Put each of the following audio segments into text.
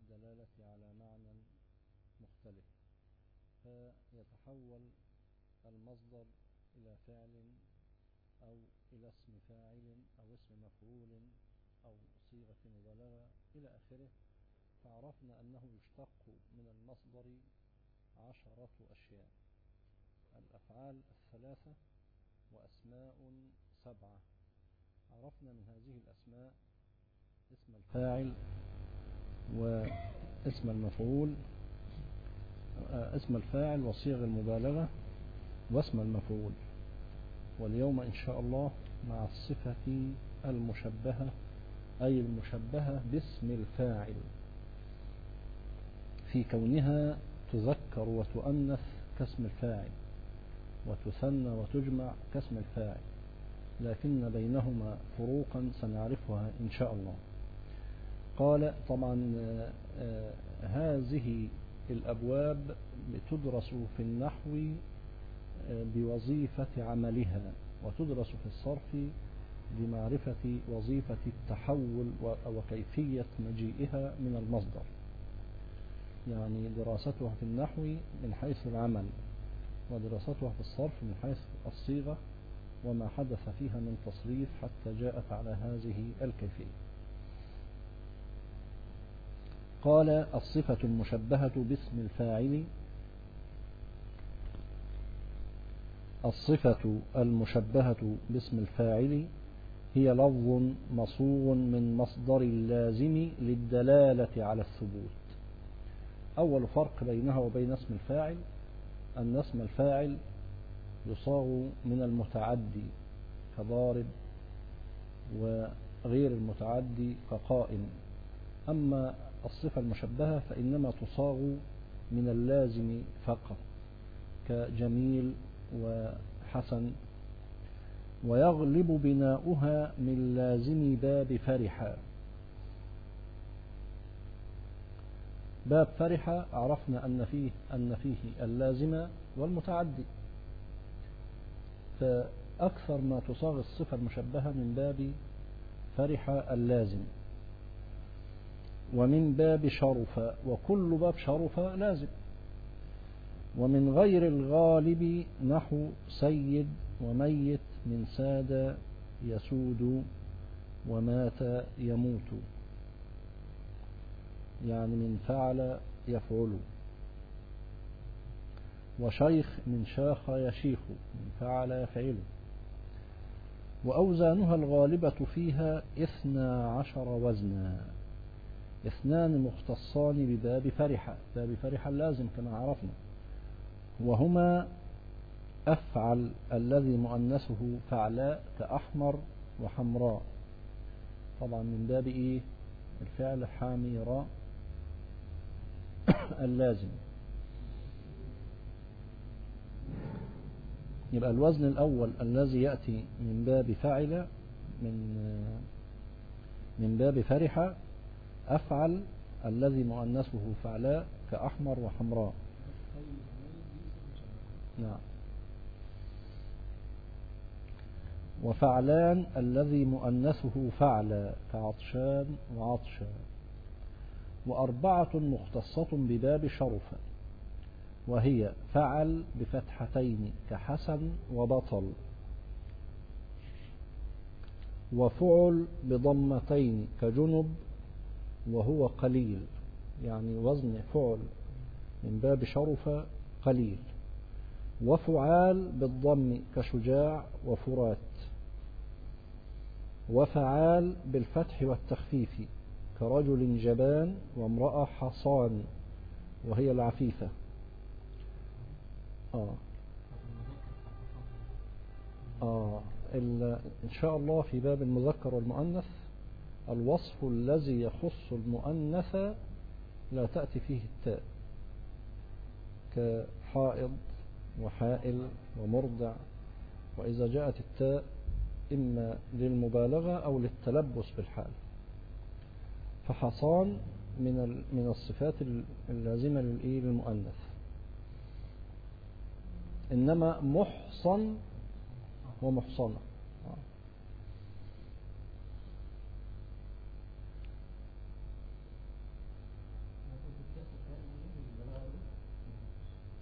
للدلالة على معنى مختلف، فيتحول المصدر إلى فعل أو إلى اسم فاعل أو اسم مفعول أو صيغة مبالغة إلى آخره. فعرفنا أنه يشتق من المصدر 10 أشياء: الأفعال 3 وأسماء 7. عرفنا من هذه الأسماء اسم الفاعل واسم المفعول، اسم الفاعل وصيغ المبالغة واسم المفعول. واليوم إن شاء الله مع الصفة المشبهة، أي المشبهة باسم الفاعل في كونها تذكر وتؤنث كاسم الفاعل وتثنى وتجمع كاسم الفاعل، لكن بينهما فروقا سنعرفها إن شاء الله. قال طبعا هذه الأبواب بتدرس في النحو بوظيفة عملها، وتدرس في الصرف بمعرفة وظيفة التحول وكيفية مجيئها من المصدر. يعني دراستها في النحو من حيث العمل، ودراستها في الصرف من حيث الصيغة وما حدث فيها من تصريف حتى جاءت على هذه الكيفية. قال: الصفة المشبهة باسم الفاعل. الصفة المشبهة باسم الفاعل هي لفظ مصوغ من مصدر اللازم للدلالة على الثبوت. أول فرق بينها وبين اسم الفاعل أن اسم الفاعل يصاغ من المتعدي كضارب، وغير المتعدي كقائم. أما الصفة المشبهة فإنما تصاغ من اللازم فقط كجميل وحسن، ويغلب بناؤها من لازم باب فرحة. باب فرحة عرفنا أن فيه اللازم والمتعدي، فأكثر ما تصاغ الصفة المشبهة من باب فرحة اللازم، ومن باب شرف، وكل باب شرف لازم. ومن غير الغالب نحو سيد وميت، من ساد يسود ومات يموت، يعني من فعل يفعل. وشيخ من شاخ يشيخ، من فعل يفعل. وأوزانها الغالبة فيها 12 وزنا، 2 مختصان بباب فرحة، باب فرحة اللازم كما عرفنا، وهما أفعل الذي مؤنثه فعلاء كأحمر وحمراء، طبعا من باب إيه؟ الفعل حامراء اللازم. يبقى الوزن الأول الذي يأتي من باب فعل من باب فرحة أفعل الذي مؤنثه فعلاء كأحمر وحمراء. نعم. وفعلان الذي مؤنثه فعلا كعطشان وعطشا. 4 مختصة بباب شرف، وهي فعل بفتحتين كحسن وبطل، وفعل بضمتين كجنب وهو قليل، يعني وزن فعل من باب شرف قليل. وفعال بالضم كشجاع وفرات. وفعال بالفتح والتخفيف كرجل جبان وامرأة حصان وهي العفيفة. إن شاء الله في باب المذكر والمؤنث الوصف الذي يخص المؤنث لا تأتي فيه التاء، كحائض وحائل ومرضع. وإذا جاءت التاء إما للمبالغة أو للتلبس بالحال. فحصان من الصفات اللازمة للمؤنث. إنما محصن ومحصنة.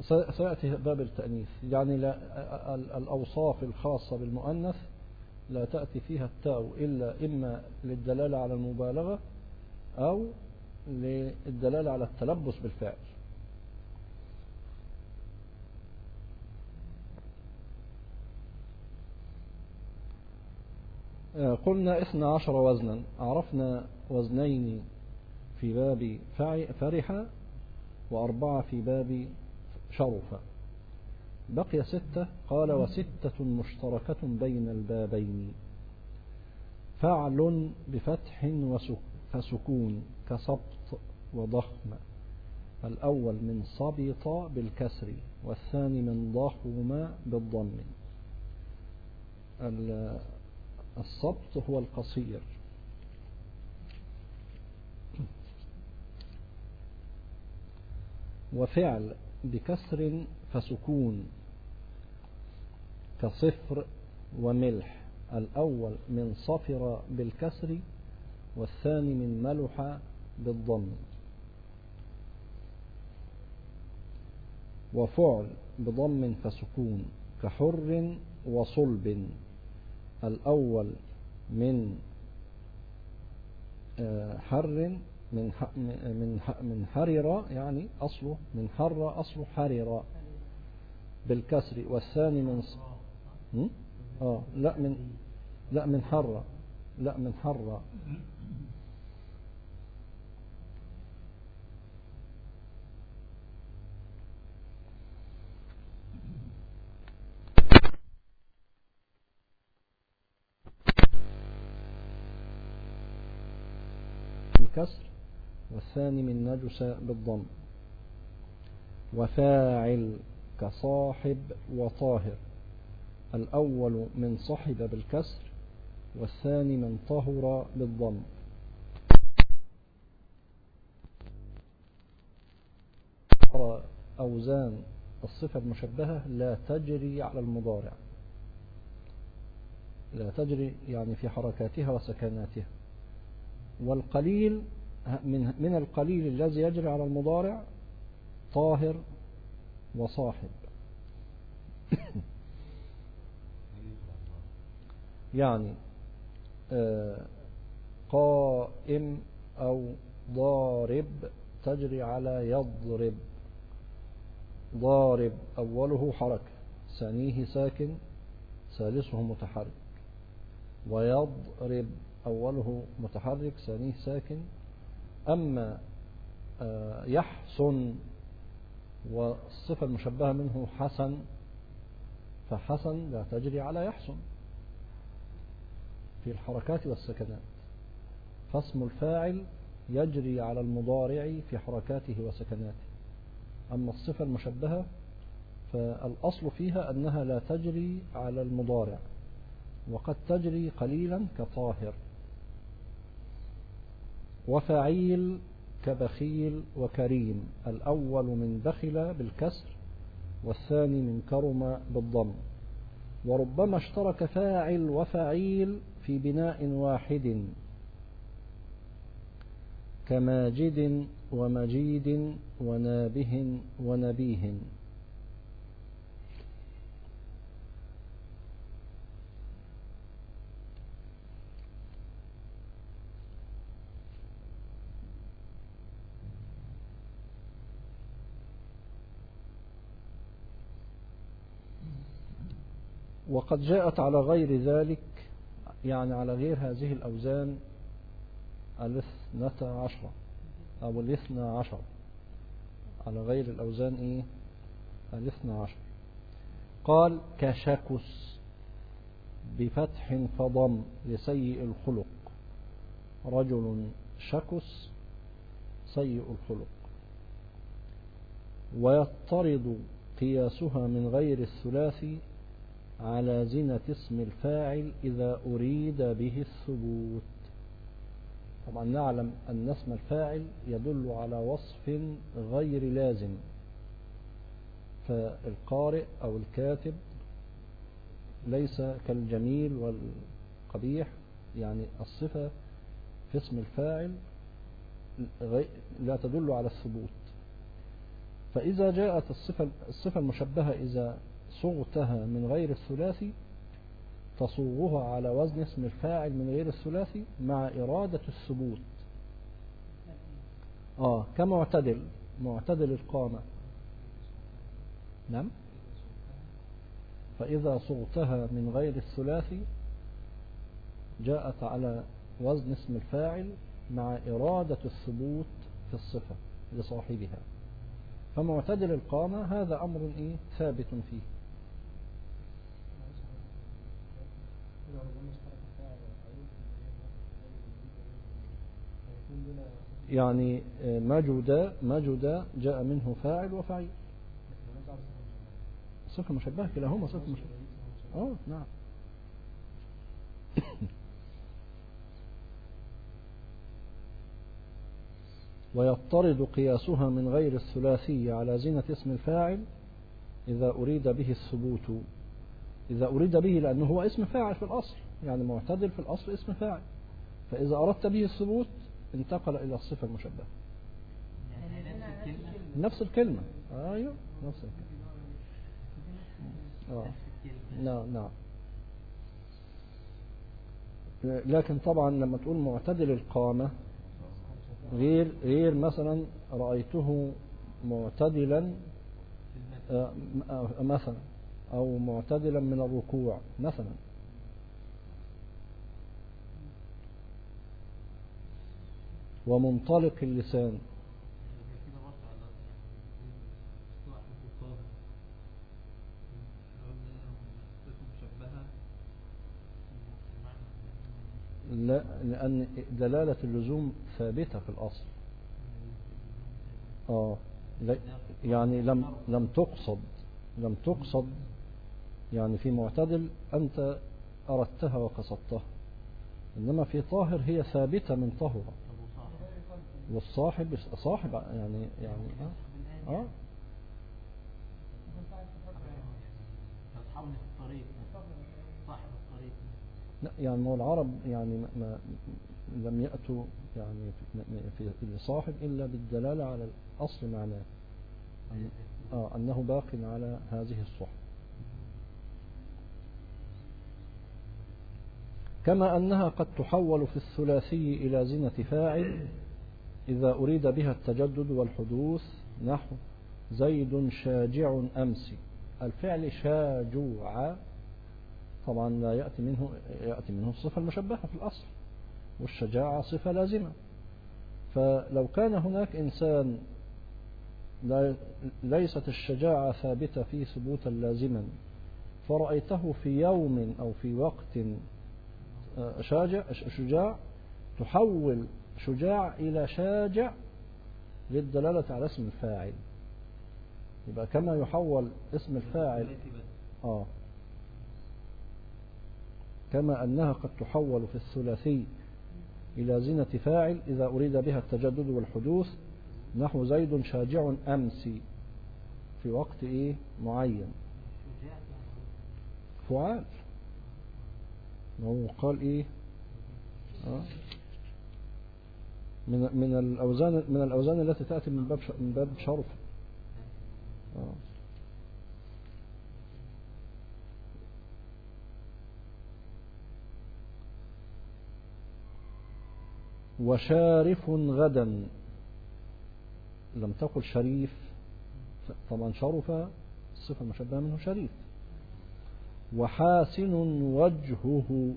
سيأتي باب التأنيث، يعني لا الأوصاف الخاصة بالمؤنث لا تأتي فيها التاء إلا إما للدلالة على المبالغة أو للدلالة على التلبس بالفعل. قلنا 12 وزنا، عرفنا وزنين في باب فرح و4 في باب شرف، بقي 6. قال: و6 مشتركة بين البابين: فعل بفتح فسكون كسبط وضخم. الأول من صبط بالكسر، والثاني من ضخم بالضم. الصبط هو القصير. وفعل بكسر فسكون كصفر وملح. الأول من صفر بالكسر، والثاني من ملح بالضم. وفعل بضم فسكون كحر وصلب. الأول من حر من حرر، يعني أصله من حر، أصله حرر بالكسر، والثاني من لا من حر، لا من حر. بالكسر، والثاني من نجس بالضم. وفاعل كصاحب وطاهر. الأول من صحب بالكسر، والثاني من طهر بالضم. أوزان الصفة المشبهة لا تجري على المضارع، لا تجري يعني في حركاتها وسكناتها. والقليل من القليل الذي يجري على المضارع طاهر وصاحب. يعني قائم أو ضارب تجري على يضرب. ضارب أوله حركة، ثانيه ساكن، ثالثه متحرك. ويضرب أوله متحرك، ثانيه ساكن. أما يحسن والصفة المشبهة منه حسن، فحسن لا تجري على يحسن في الحركات والسكنات. فاسم الفاعل يجري على المضارع في حركاته وسكناته. أما الصفة المشبهة فالأصل فيها أنها لا تجري على المضارع، وقد تجري قليلا كطاهر. وفعيل كبخيل وكريم. الأول من بخل بالكسر، والثاني من كرم بالضم. وربما اشترك فاعل وفعيل في بناء واحد كماجد ومجيد ونابه ونبيه. وقد جاءت على غير ذلك، يعني على غير هذه الأوزان 12 أو 12، على غير الأوزان 12. قال: كشكس بفتح فضم لسيء الخلق. رجل شكس سيء الخلق. ويضطرد قياسها من غير الثلاثي على زنة اسم الفاعل إذا أريد به الثبوت. طبعا نعلم أن اسم الفاعل يدل على وصف غير لازم، فالقارئ أو الكاتب ليس كالجميل والقبيح، يعني الصفة في اسم الفاعل لا تدل على الثبوت. فإذا جاءت الصفة المشبهة إذا صغتها من غير الثلاثي تصوغها على وزن اسم الفاعل من غير الثلاثي مع إرادة الثبوت. كمعتدل، معتدل القامة. نعم. فإذا صغتها من غير الثلاثي جاءت على وزن اسم الفاعل مع إرادة الثبوت في الصفة لصاحبها. فمعتدل القامة هذا أمر ثابت فيه. يعني مجد جاء منه فاعل وفعيل، صفة مشبهة، كلاهما صفة مشبهة. نعم. ويضطرد قياسها من غير الثلاثي على زينة اسم الفاعل إذا أريد به الثبوت. إذا أريد به لأنه هو اسم فاعل في الأصل، يعني معتدل في الأصل اسم فاعل، فإذا أردت به الثبوت انتقل إلى الصفة المشبهة. نفس الكلمة. أيوة نفس الكلمة. نعم. لكن طبعا لما تقول معتدل القامة غير مثلا رأيته معتدلا مثلا، أو معتدلا من الركوع مثلا. ومنطلق اللسان. لا، لأن دلالة اللزوم ثابتة في الأصل. يعني لم تقصد يعني في معتدل أنت أردتها وقصدتها، إنما في طاهر هي ثابتة من طهرة. والصاحب صاحب يعني لا، يعني هو العرب يعني ما لم يأتوا يعني في الصاحب إلا بالدلالة على الأصل معناه أنه باق على هذه الصحبة. كما أنها قد تحول في الثلاثي إلى زينة فاعل إذا أريد بها التجدد والحدوث، نحو زيد شاجع أمس. الفعل شاجع طبعا لا يأتي منه الصفة المشبهة في الأصل، والشجاعة صفة لازمة. فلو كان هناك إنسان ليست الشجاعة ثابتة فيه ثبوتا لازما، فرأيته في يوم أو في وقت شجاع، تحول شجاع إلى شاجع للدلالة على اسم الفاعل. يبقى كما يحول اسم الفاعل كما أنها قد تحول في الثلاثي إلى زينة فاعل إذا أريد بها التجدد والحدوث، نحو زيد شاجع أمس في وقت معين. فعال، هو قال من الأوزان التي تأتي من باب شرف. وشارف غدا، لم تقل شريف، طبعا شرف الصفة المشبهة منه شريف. وحاسن وجهه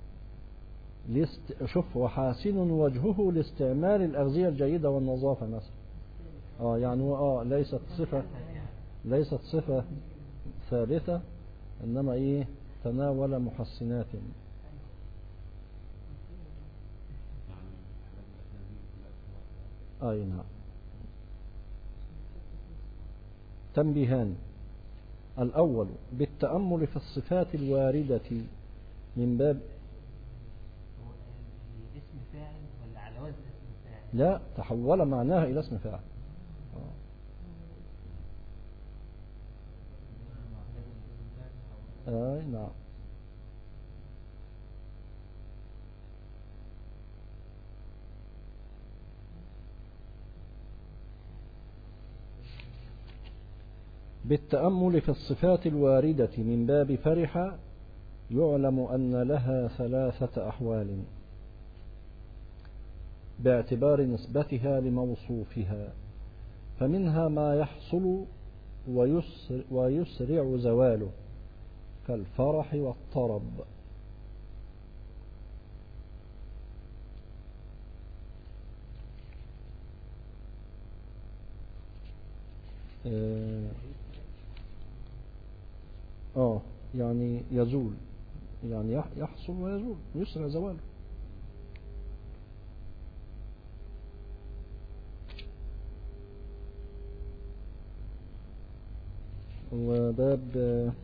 وحاسن وجهه لاستعمال الأغذية الجيدة والنظافة مثلا. يعني هو ليست صفة ثابتة، إنما تناول محسنات. نعم. تنبيهان: الأول بالتأمل في الصفات الواردة من باب اسم فاعل ولا على وزن اسم فاعل؟ لا، تحول معناها إلى اسم فاعل. نعم. بالتأمل في الصفات الواردة من باب فرح يعلم أن لها 3 أحوال باعتبار نسبتها لموصوفها، فمنها ما يحصل ويسرع زواله كالفرح والطرب. يعني يزول، يعني يحصل ويزول ويسرع زواله. وباب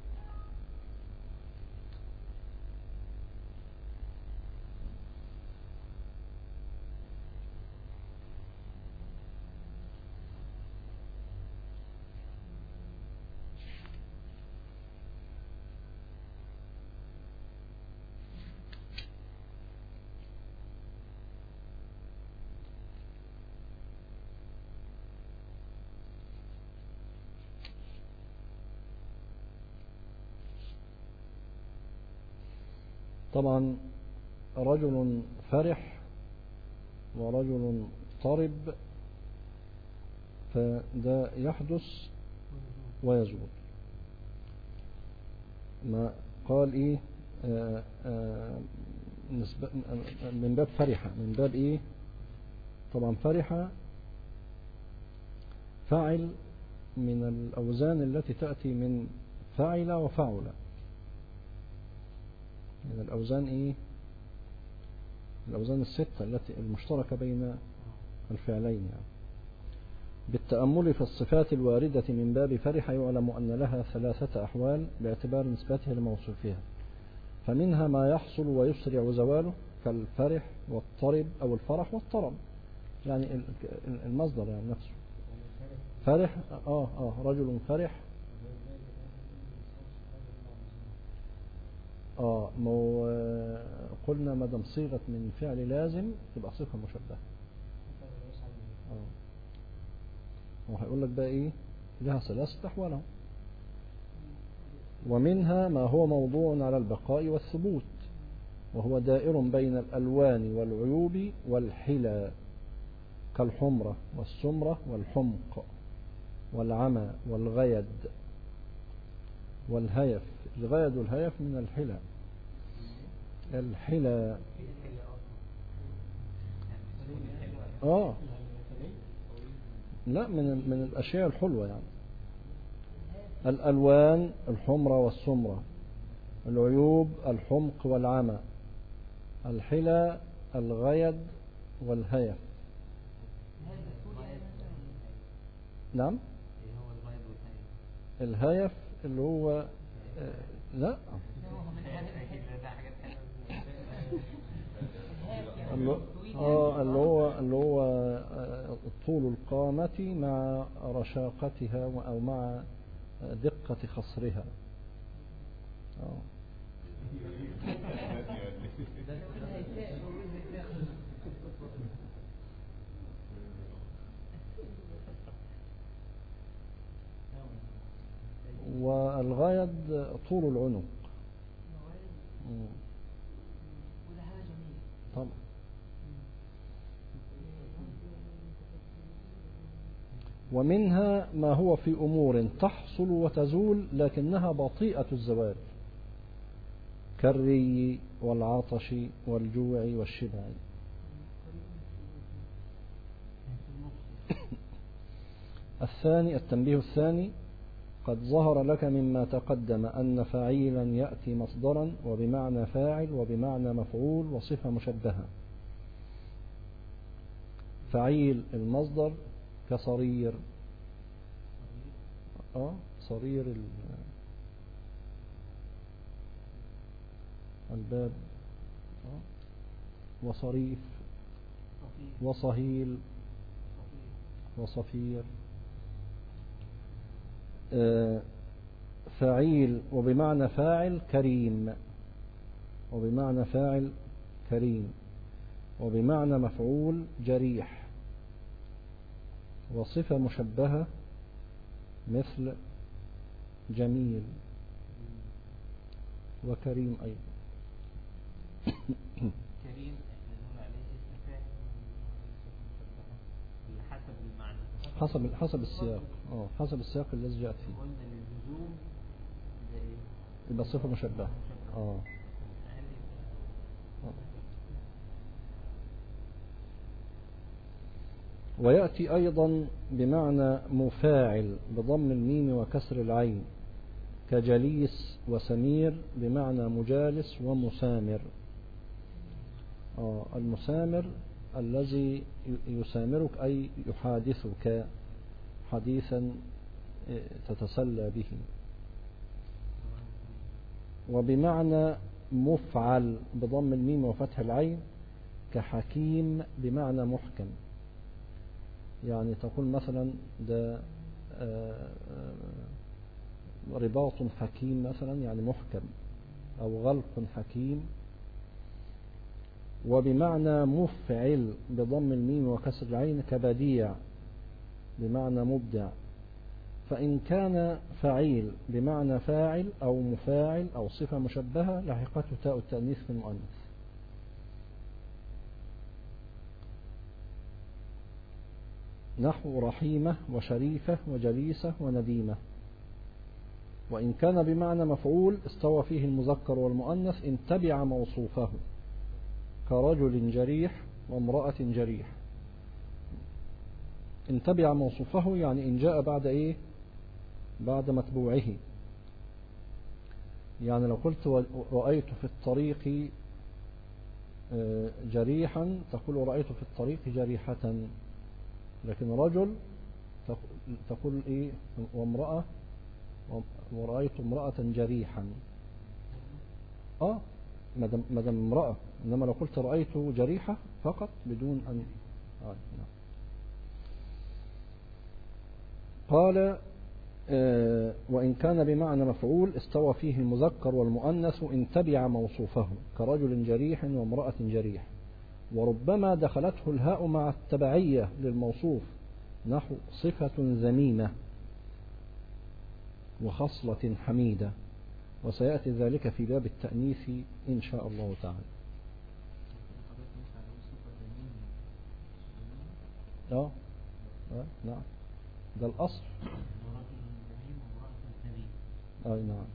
طبعا رجل فرح ورجل طرب، فده يحدث ويزول. ما قال ايه؟ من باب فرحة، من باب ايه؟ طبعا فرحة فاعل من الأوزان التي تأتي من فاعل وفعل، من الأوزان ايه؟ الأوزان الستة التي المشتركة بين الفعلين يعني. بالتأمل في الصفات الواردة من باب فرح يعلم أن لها 3 أحوال باعتبار نسبتها لموصوفها، فمنها ما يحصل ويسرع زواله كالفرح والطرب أو الفرح والطرب، يعني المصدر يعني نفسه فرح. رجل فرح. ما قلنا ما دام صيغة من فعل لازم تبقى صفة مشبهة. وهيقول لك بقى ايه؟ لها 3 أحوال. ومنها ما هو موضوع على البقاء والثبوت، وهو دائر بين الألوان والعيوب والحلى كالحمرة والسمرة والحمق والعمى والغيد والهيف. الغيد والهيف من الحلى. الحلى لا، من الأشياء الحلوة يعني. الألوان الحمرة والسمرة، العيوب الحمق والعمى، الحلى الغيد والهيف. نعم. الهيف اللي هو لا، اللي هو طول القامة مع رشاقتها أو مع دقة خصرها. والغيد طول العنق. طبعا. ومنها ما هو في أمور تحصل وتزول لكنها بطيئة الزوال كالري والعطش والجوع والشبع. الثاني، التنبيه الثاني: قد ظهر لك مما تقدم أن فعيلا يأتي مصدرا وبمعنى فاعل وبمعنى مفعول وصفة مشبهة. فعيل المصدر كصرير، صرير الباب، وصريف وصهيل وصفير. فعيل وبمعنى فاعل كريم، وبمعنى فاعل كريم، وبمعنى مفعول جريح، وصفة مشبهة مثل جميل وكريم أيضا. كريم احنا نقول عليه اسم فاعل ولا حسب المعنى؟ حسب السياق. حسب السياق الذي جاءت فيه. قلنا للزوم يبقى صفة مشبهة. ويأتي أيضا بمعنى مفاعل بضم الميم وكسر العين كجليس وسمير بمعنى مجالس ومسامر. المسامر الذي يسامرك أي يحادثك حديثا تتسلى به. وبمعنى مفعل بضم الميم وفتح العين كحكيم بمعنى محكم، يعني تقول مثلا ده رباط حكيم مثلا يعني محكم، أو غلق حكيم. وبمعنى مفعل بضم الميم وكسر العين كبديع بمعنى مبدع. فإن كان فعيل بمعنى فاعل أو مفاعل أو صفة مشبهة لحقته تاء التأنيث في المؤنث. نحو رحيمة وشريفة وجليسة ونديمة. وإن كان بمعنى مفعول استوى فيه المذكر والمؤنث إن تبع موصوفه كرجل جريح وامرأة جريح. إن تبع موصوفه يعني إن جاء بعد إيه؟ بعد متبوعه. يعني لو قلت رأيت في الطريق جريحا تقول رأيت في الطريق جريحة، لكن رجل تقول إيه؟ وامرأة ورأيت امرأة جريحا. مدام امرأة. إنما لو قلت رأيت جريحة فقط بدون أن نعم. قال وإن كان بمعنى مفعول استوى فيه المذكر والمؤنث إن تبع موصوفه كرجل جريح وامرأة جريح. وربما دخلته الهاء مع التبعية للموصوف نحو صفة ذميمة وخصلة حميدة. وسيأتي ذلك في باب التأنيث إن شاء الله تعالى. نعم ده الأصل. نعم.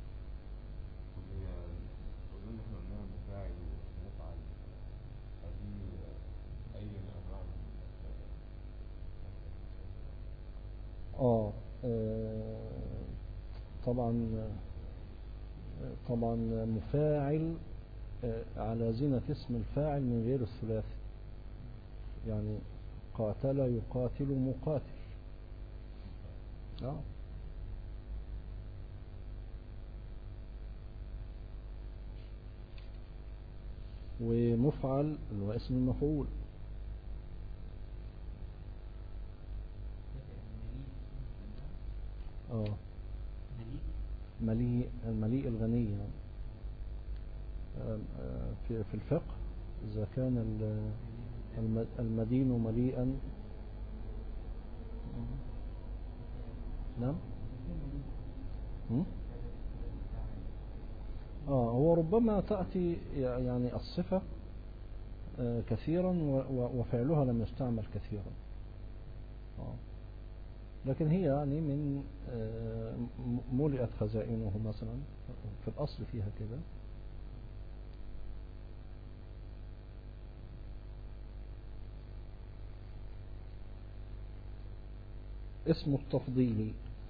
طبعا مفاعل على زينة اسم الفاعل من غير الثلاثي، يعني قاتل يقاتل مقاتل. ومفعل اللي هو اسم المفعول. المليء الغني في الفقه إذا كان المدين مليئا. نعم. هو ربما تأتي يعني الصفة كثيرا وفعلها لم يستعمل كثيرا. لكن هي يعني من ملئت خزائنه مثلا في الأصل فيها كده. اسم التفضيل.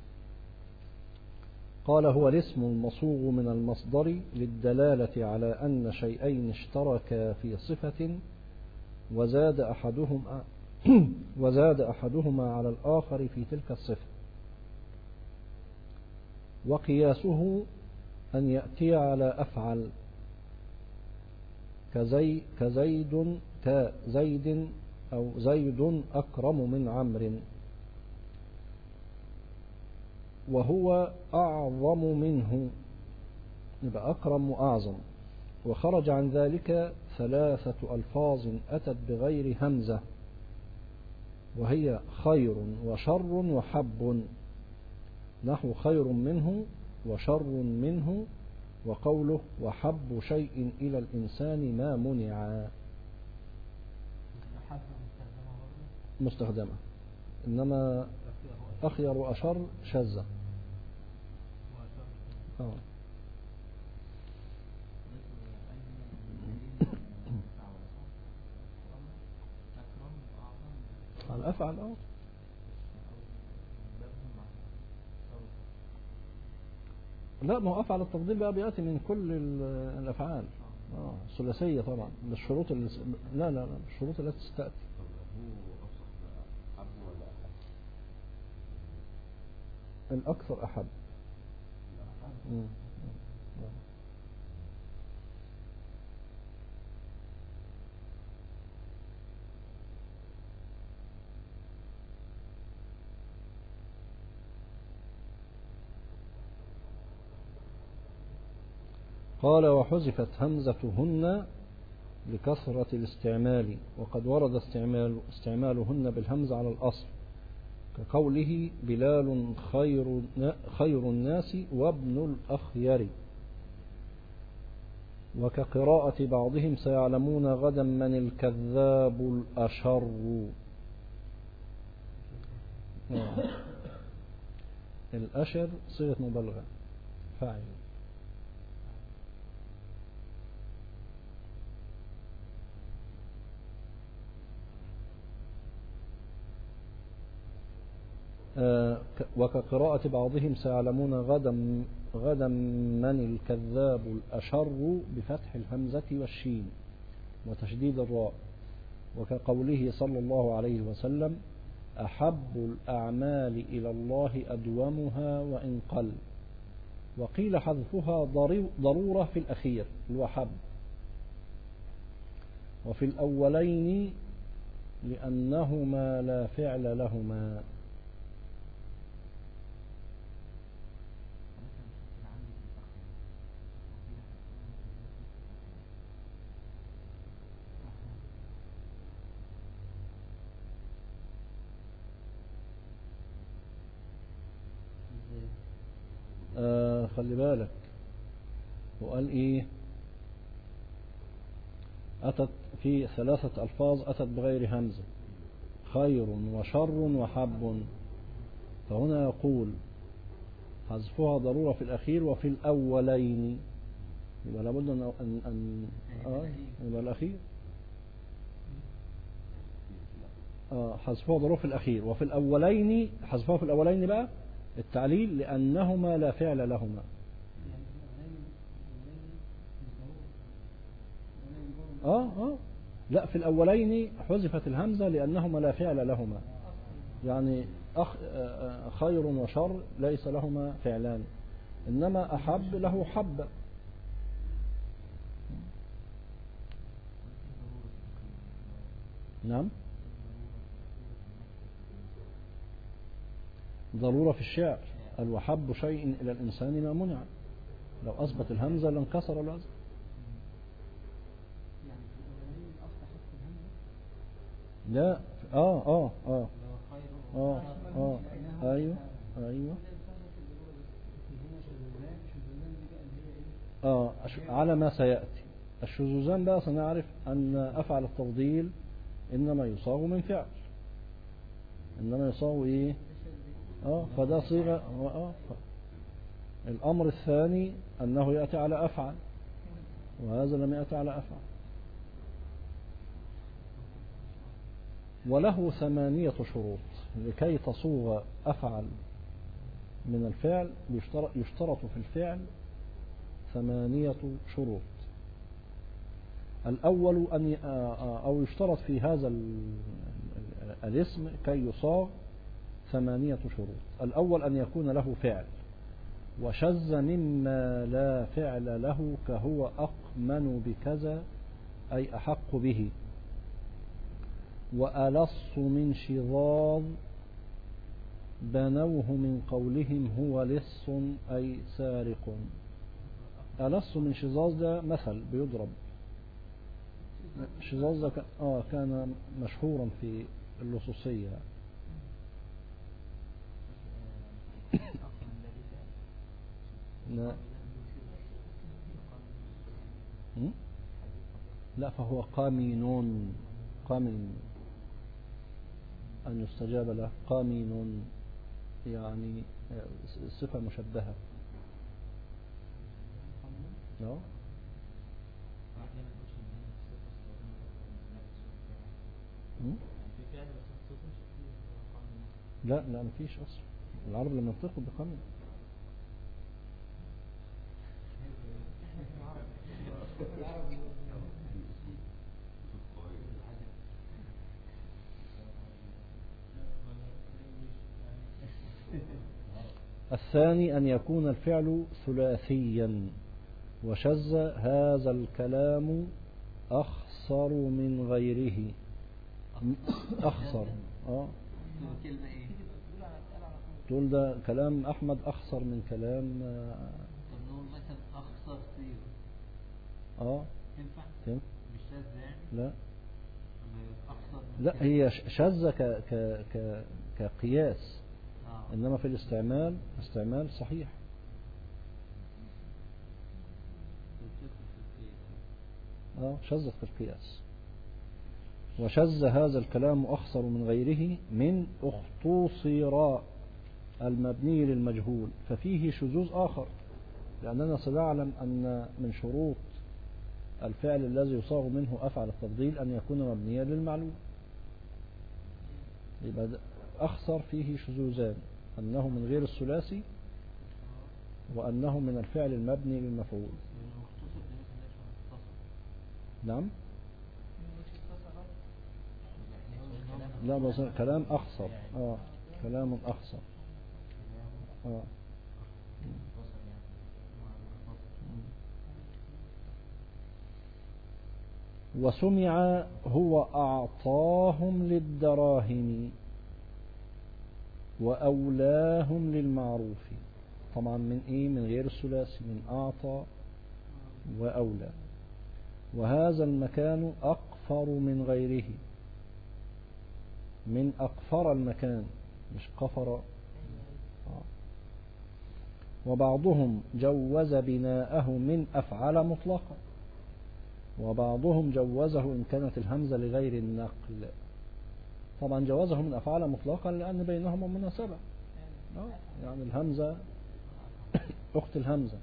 قال هو الاسم المصوغ من المصدر للدلالة على أن شيئين اشتركا في صفة وزاد أحدهما على الآخر في تلك الصفة. وقياسه أن يأتي على أفعل كزيد أو زيد أكرم من عمرو، وهو أعظم منه، يبقى أكرم وأعظم. وخرج عن ذلك 3 ألفاظ أتت بغير همزة، وهي خير وشر وحب، نحو خير منه وشر منه، وقوله وحب شيء إلى الإنسان ما منع. حسب مستخدمة برضه. مستخدمة، إنما أخير وأشر شاذة. على الأفعل لا، ما هو أفعل التفضيل بقى بيأتي من كل الأفعال ثلاثية طبعا بالشروط لا الشروط التي تستأتي. الأكثر أحب. قال وحذفت همزتهن لكثرة الاستعمال، وقد ورد استعمالهن بالهمزة على الأصل، كقوله بلال خير الناس وابن الأخير، وكقراءة بعضهم سيعلمون غدا من الكذاب الأشر. الأشر صيغة مبالغة فاعل. وكقراءة بعضهم سيعلمون غدا من الكذاب الأشر بفتح الهمزة والشين وتشديد الراء، وكقوله صلى الله عليه وسلم أحب الأعمال إلى الله أدومها وإن قل، وقيل حذفها ضرورة في الأخير الوحب، وفي الأولين لأنهما لا فعل لهما. خلي بالك، وقال ايه؟ أتت في 3 ألفاظ أتت بغير همزة، خير وشر وحب، فهنا يقول حذفها ضرورة في الأخير وفي الأولين، يبقى لابد أن يبقى الأخير حذفها ضرورة في الأخير، وفي الأولين حذفها في الأولين بقى التعليل لأنهما لا فعل لهما. لا، في الأولين حذفت الهمزة لأنهما لا فعل لهما، يعني خير وشر ليس لهما فعلان، إنما أحب له حب. نعم، ضرورة في الشعر، الوحب شيء إلى الإنسان ما منع، لو أثبت الهمزة لانكسر الوزن. لا أيوه على ما سيأتي. الشذوذان بقى سنعرف أن أفعل التفضيل إنما يصاغ من فعل، إنما يصاغ إيه؟ فده صيغة. الأمر الثاني أنه يأتي على أفعل، وهذا لم يأتي على أفعل. وله 8 شروط لكي تصوغ أفعل من الفعل، يشترط في الفعل 8 شروط. الأول أو يشترط في هذا الاسم كي يصاغ 8 شروط. الأول أن يكون له فعل، وشذ مما لا فعل له، كهو أقمن بكذا أي أحق به، وألص من شظاظ بنوه من قولهم هو لص أي سارق. ألص من شظاظ ده مثل بيضرب. شظاظ ده كان مشهورا في اللصوصية. لا. لا، فهو قامين. قامين أن يستجاب له. قامين يعني صفة مشبهة. لا لا لا، مفيش أصلا. العرب لما ينطقوا بقامين. الثاني أن يكون الفعل ثلاثيا، وشذ هذا الكلام أخصر من غيره. أخصر كلمة ايه؟ تقول ده كلام أحمد أخصر من كلام طب نقول مثلا اخسر صيغة. تنفع؟ مش شاذ يعني؟ لا اخسر لا، هي شاذة كقياس، إنما في الاستعمال استعمال صحيح. شذت في القياس. وشذ هذا الكلام أخصر من غيره من اختصر المبني للمجهول، ففيه شذوذ آخر، لأننا سنعلم أن من شروط الفعل الذي يصاغ منه أفعل التفضيل أن يكون مبنيا للمعلوم. يبقى أخصر فيه شذوذان، أنه من غير الثلاثي، وأنه من الفعل المبني للمفعول. نعم. لا، بس كلام أخصر. كلام أخصر. وسمع هو أعطاهم للدراهم وأولاهم للمعروف. طبعا من إيه؟ من غير الثلاثي، من أعطى وأولى. وهذا المكان أقفر من غيره، من أقفر المكان مش قفر. وبعضهم جوز بناءه من أفعل مطلقا، وبعضهم جوزه إن كانت الهمزة لغير النقل. طبعا جوزه من أفعل مطلقا لأن بينهما مناسبة، يعني الهمزة أخت الهمزة.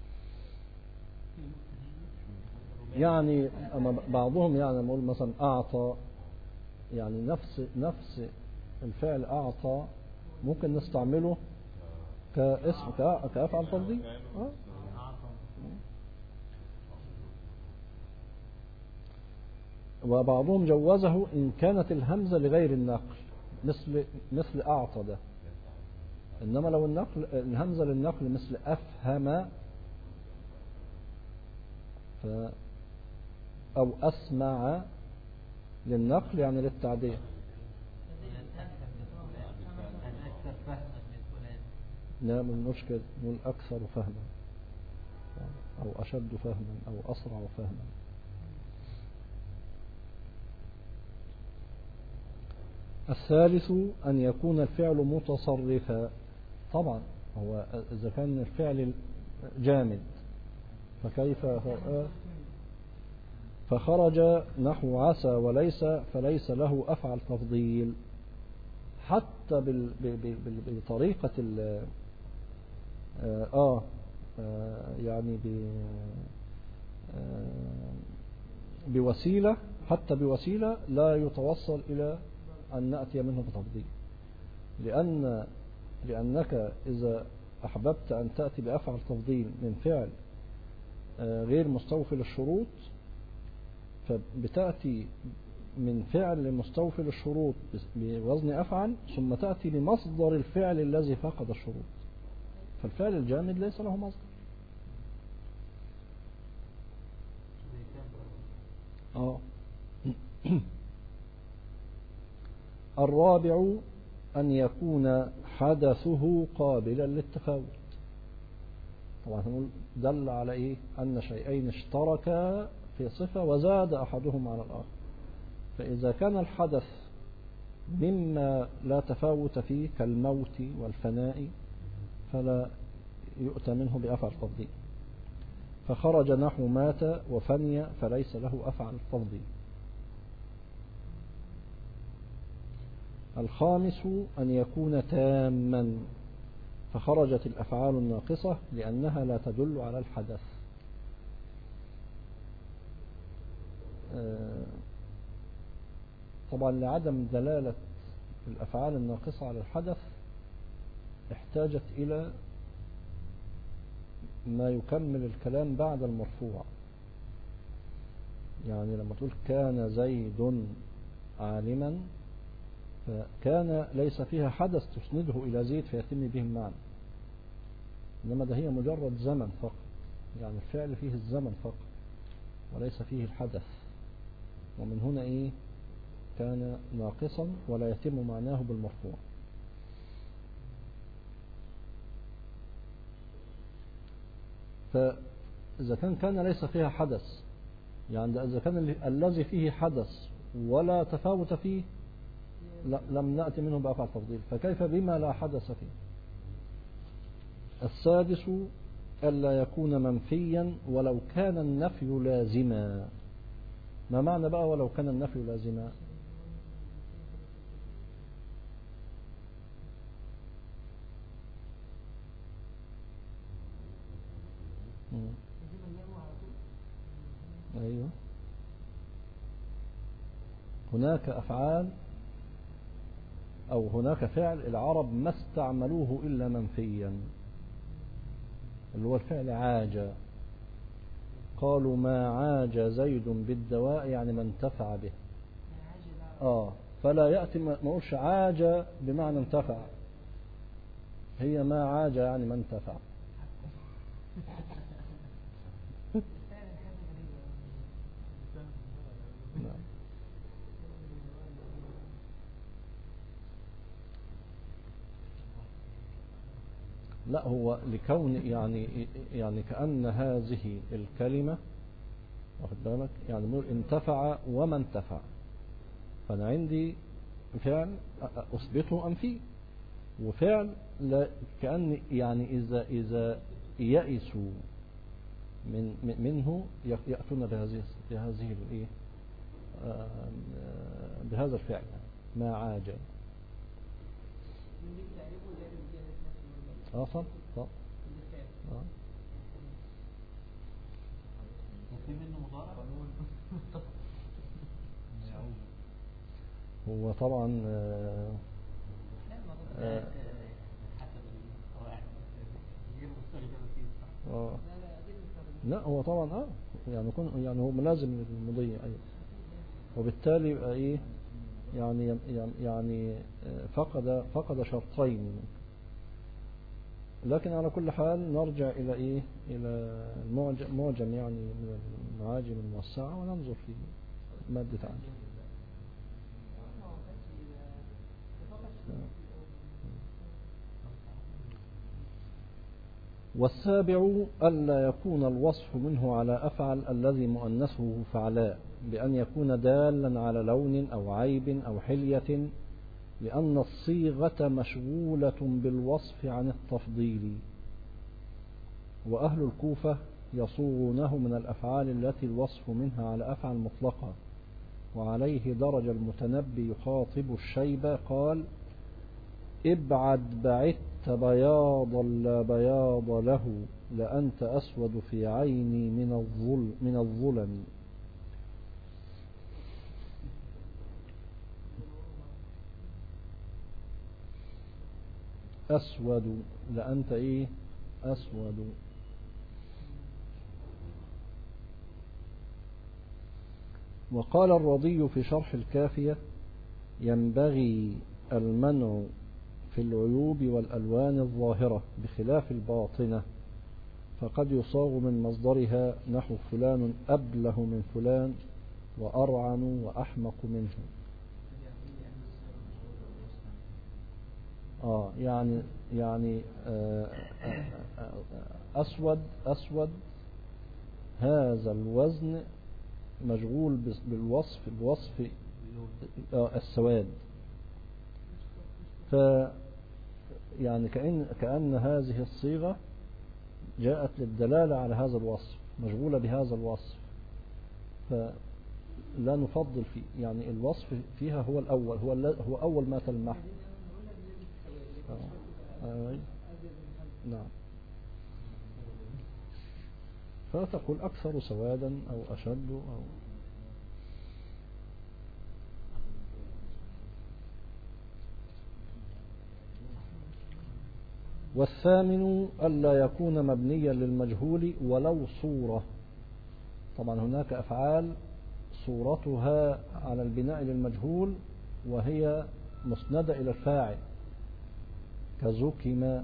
يعني أما بعضهم يعني نقول مثلا أعطى، يعني نفس الفعل أعطى ممكن نستعمله كاسم كأفعل تفضيل. وبعضهم جوزه إن كانت الهمزة لغير النقل، مثل أعطى ده. إنما لو الهمزة للنقل مثل أفهم أو أسمع للنقل يعني للتعدية. لا، ما نقولش كده، نقول أكثر فهما أو أشد فهما أو أسرع فهما. الثالث أن يكون الفعل متصرفا. طبعا هو إذا كان الفعل جامد فكيف فخرج نحو عسى وليس فليس له أفعل تفضيل، حتى بطريقة يعني بوسيلة، حتى بوسيلة لا يتوصل إلى أن نأتي منه بتفضيل، لأنك إذا أحببت أن تأتي بأفعل تفضيل من فعل غير مستوفي للشروط، فبتأتي من فعل مستوفي للشروط بوزن أفعل، ثم تأتي لمصدر الفعل الذي فقد الشروط، فالفعل الجامد ليس له مصدر. الرابع أن يكون حدثه قابلا للتفاوت. طبعا نقول دل على إيه؟ أن شيئين اشتركا في صفة وزاد أحدهما على الآخر. فإذا كان الحدث مما لا تفاوت فيه كالموت والفناء فلا يؤتى منه بأفعل تفضيل. فخرج نحو مات وفني فليس له أفعل تفضيل. الخامس أن يكون تاما، فخرجت الأفعال الناقصة لأنها لا تدل على الحدث. طبعا لعدم دلالة الأفعال الناقصة على الحدث احتاجت إلى ما يكمل الكلام بعد المرفوع. يعني لما تقول كان زيد عالما، فكان ليس فيها حدث تسنده إلى زيد فيتم به المعنى، إنما ده هي مجرد زمن فقط، يعني الفعل فيه الزمن فقط وليس فيه الحدث. ومن هنا إيه؟ كان ناقصا ولا يتم معناه بالمرفوع. فإذا كان ليس فيها حدث، يعني إذا كان الذي فيه حدث ولا تفاوت فيه لم نأتي منه بأفعل تفضيل، فكيف بما لا حدث فيه؟ السادس ألا يكون منفيا ولو كان النفي لازما. ما معنى بقى ولو كان النفي لازما؟ أيوه، هناك أفعال أو هناك فعل العرب ما استعملوه إلا منفيا، اللي هو الفعل عاج. قالوا ما عاج زيد بالدواء، يعني ما انتفع به. فلا يأتي ما نقولش عاج بمعنى انتفع، هي ما عاج يعني ما انتفع. لا، هو لكون يعني كأن هذه الكلمة، واخد بالك، يعني نقول انتفع وما انتفع، فأنا عندي فعل أثبته أنفي، وفعل كأن يعني إذا يئسوا منه يأتون بهذه الإيه، بهذا الفعل ما عاج. صح. وفي منه مضارع. هو طبعا حسب القواعد غير مستخدمة فيه. لا، هو طبعا يعني هو ملازم للمضي، أيوة، وبالتالي يبقى ايه، يعني فقد شرطين. لكن على كل حال نرجع إلى إيه، إلى المعجم يعني من المعاجم الموسعة وننظر في مادة عنه. والسابع ألا يكون الوصف منه على أفعل الذي مؤنثه فعلاء، بأن يكون دالا على لون أو عيب أو حلية، لأن الصيغة مشغولة بالوصف عن التفضيل. وأهل الكوفة يصوغونه من الأفعال التي الوصف منها على أفعل مطلقة، وعليه درج المتنبي يخاطب الشيبة قال: ابعد بعدت بياضا لا بياض له، لأنت أسود في عيني من الظلم. أسود، لأنت إيه، أسود. وقال الرضي في شرح الكافية: ينبغي المنع في العيوب والألوان الظاهرة بخلاف الباطنة، فقد يصاغ من مصدرها نحو فلان أبله من فلان وأرعن وأحمق منه. يعني أسود هذا الوزن مشغول بوصف السواد. يعني كأن هذه الصيغة جاءت للدلالة على هذا الوصف، مشغولة بهذا الوصف، فلا نفضل فيه، يعني الوصف فيها هو الأول، هو أول ما تلمح. نعم. فتقول أكثر سوادا أو أشد أو. والثامن ألا يكون مبنيا للمجهول ولو صورة. طبعا هناك أفعال صورتها على البناء للمجهول وهي مسندة إلى الفاعل كزكم.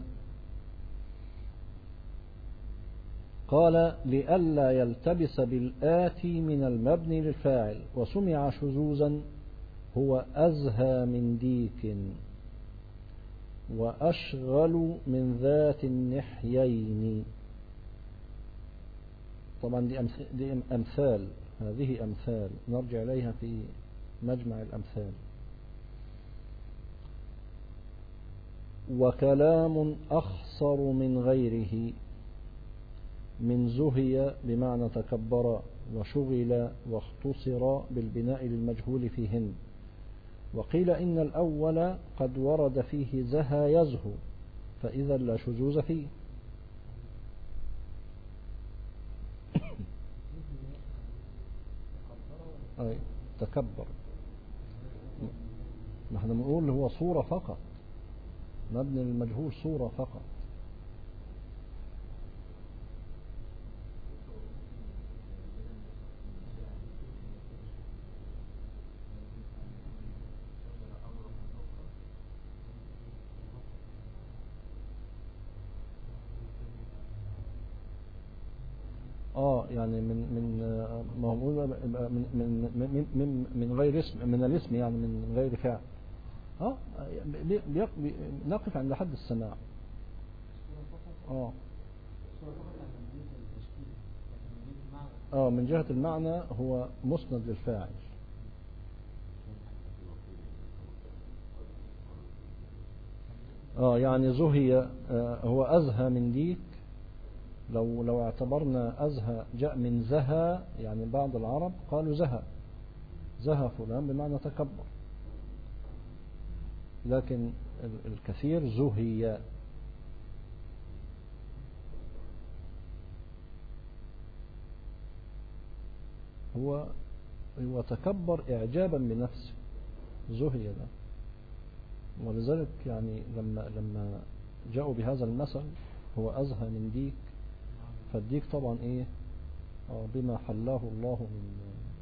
قال لئلا يلتبس بالآتي من المبني للفاعل. وسمع شذوذا هو أزهى من ديك وأشغل من ذات النحيين. طبعا دي أمثال، هذه أمثال نرجع إليها في مجمع الأمثال. وكلام أخصر من غيره من زهي بمعنى تكبر وشغل واختصر بالبناء للمجهول فيهن. وقيل إن الأول قد ورد فيه زهى يزهو فإذا لا شذوذ فيه. أي تكبر، نحن بنقول هو صورة فقط، مبني للمجهول صورة فقط. يعني ما هو من غير اسم، من الاسم يعني من غير فعل. نقف عند حد السماع. من جهة المعنى هو مسند للفاعل. يعني زهي هو أزهى من ديك. لو اعتبرنا أزهى جاء من زهى، يعني بعض العرب قالوا زهى فلان بمعنى تكبر، لكن الكثير زهي. هو تكبر إعجابا بنفسه، زهي ده. ولذلك يعني لما جاءوا بهذا المثل هو أزهى من ديك، فالديك طبعا ايه بما حلاه الله من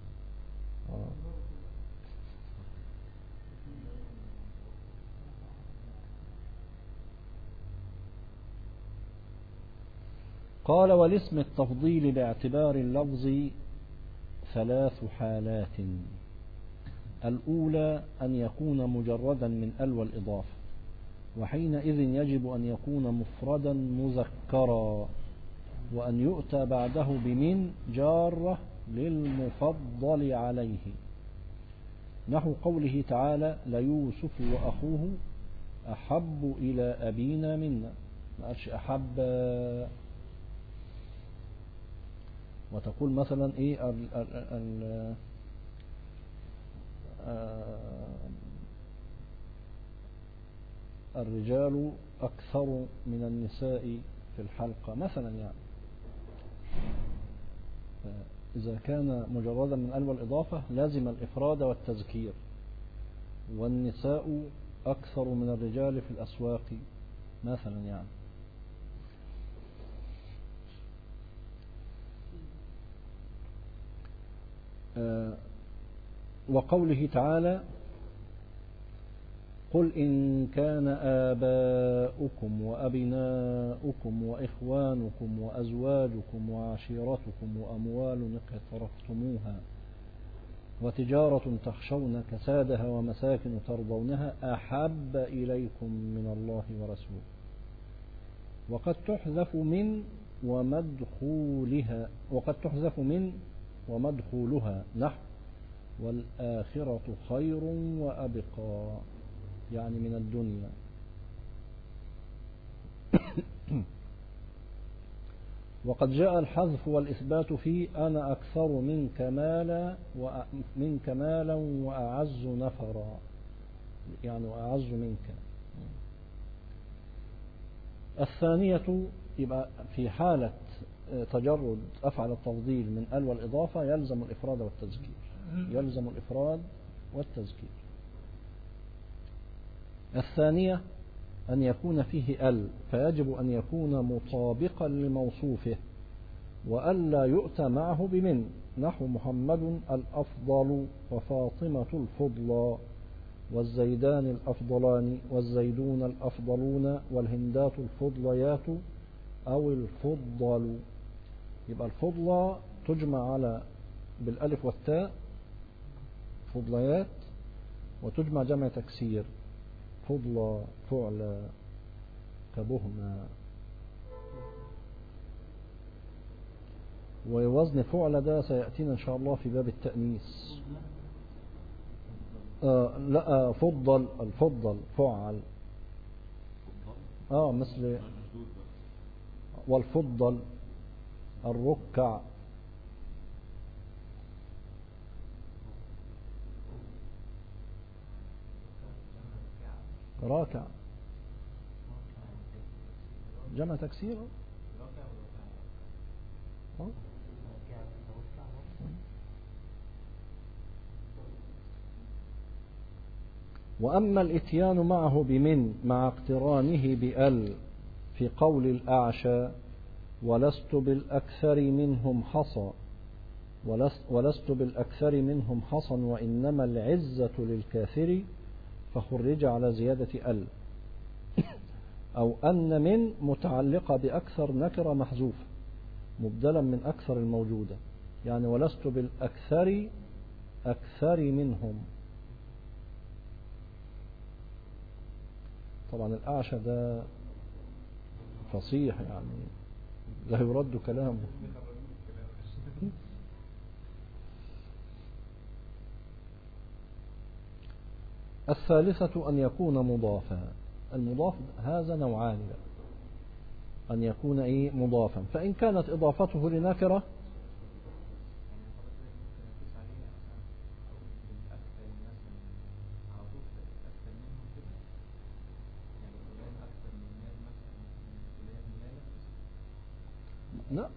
قال والاسم التفضيل باعتبار اللفظ 3 حالات. الأولى أن يكون مجردا من والإضافة، وحينئذ يجب أن يكون مفردا مذكرا، وأن يؤتى بعده بمن جارة للمفضل عليه، نحو قوله تعالى ليوسف وأخوه أحب إلى أبينا منا، ما قالش أحب. وتقول مثلا إيه الرجال أكثر من النساء في الحلقة مثلا. يعني إذا كان مجردا من والإضافة لازم الإفراد والتذكير. والنساء أكثر من الرجال في الأسواق مثلا. يعني وقوله تعالى قل إن كان آباؤكم وأبناؤكم وإخوانكم وأزواجكم وعشيرتكم وأموال اقترفتموها وتجارة تخشون كسادها ومساكن ترضونها أحب إليكم من الله ورسوله. وقد تحذف من ومدخولها نحو والآخرة خير وأبقى، يعني من الدنيا. وقد جاء الحذف والإثبات في أنا أكثر منك مالا وأعز نفرا، يعني وأعز منك. الثانية يبقى في حالة تجرد أفعل التفضيل من ال والإضافة يلزم الإفراد والتذكير، يلزم الإفراد والتذكير. الثانية أن يكون فيه ال، فيجب أن يكون مطابقا لموصوفه وألا يؤتى معه بمن، نحو محمد الأفضل وفاطمة الفضلى والزيدان الأفضلان والزيدون الأفضلون والهندات الفضليات أو الفضل. يبقى الفضلى تجمع على بالألف والتاء فضليات، وتجمع جمع تكسير فضلى فعلى كبهما. ووزن فعلى ده سيأتينا إن شاء الله في باب التأنيث. لا فضل، الفضل فعل مثل والفضل الركع. راكع جمع تكسير. وأما الإتيان معه بمن مع اقترانه بأل في قول الأعشى ولست بالأكثر منهم حصى، ولست بالأكثر منهم حصى وإنما العزة للكافر، فخرج على زيادة ال. أو أن من متعلقة بأكثر نكرة محذوفة مبدلا من أكثر الموجودة، يعني ولست بالأكثر أكثر منهم. طبعا الأعشى ده فصيح، يعني لا يرد كلامه. الثالثة أن يكون مضافا. المضاف هذا نوعان بقى، أن يكون مضافا، فإن كانت إضافته لنكرة لا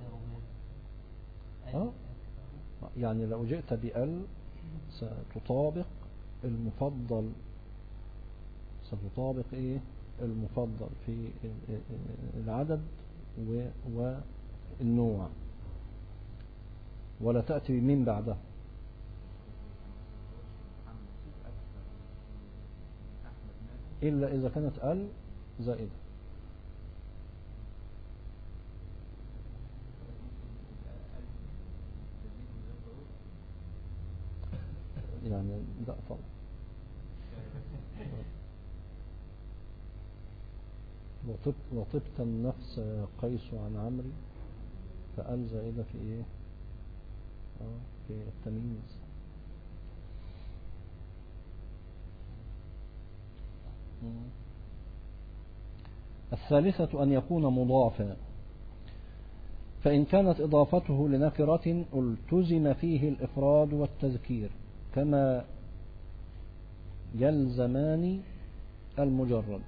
يعني لو جئت بأل ستطابق المفضل، ستطابق المفضل في العدد والنوع، ولا تأتي من بعده. إلا إذا كانت ال زائدة. يعني لا طبعا. وطبت النفس قيس عن عمري، فأل زائدة في في التمييز. الثالثة أن يكون مضافا، فإن كانت إضافته لنكرة التزم فيه الإفراد والتذكير كما يلزمان المجرد.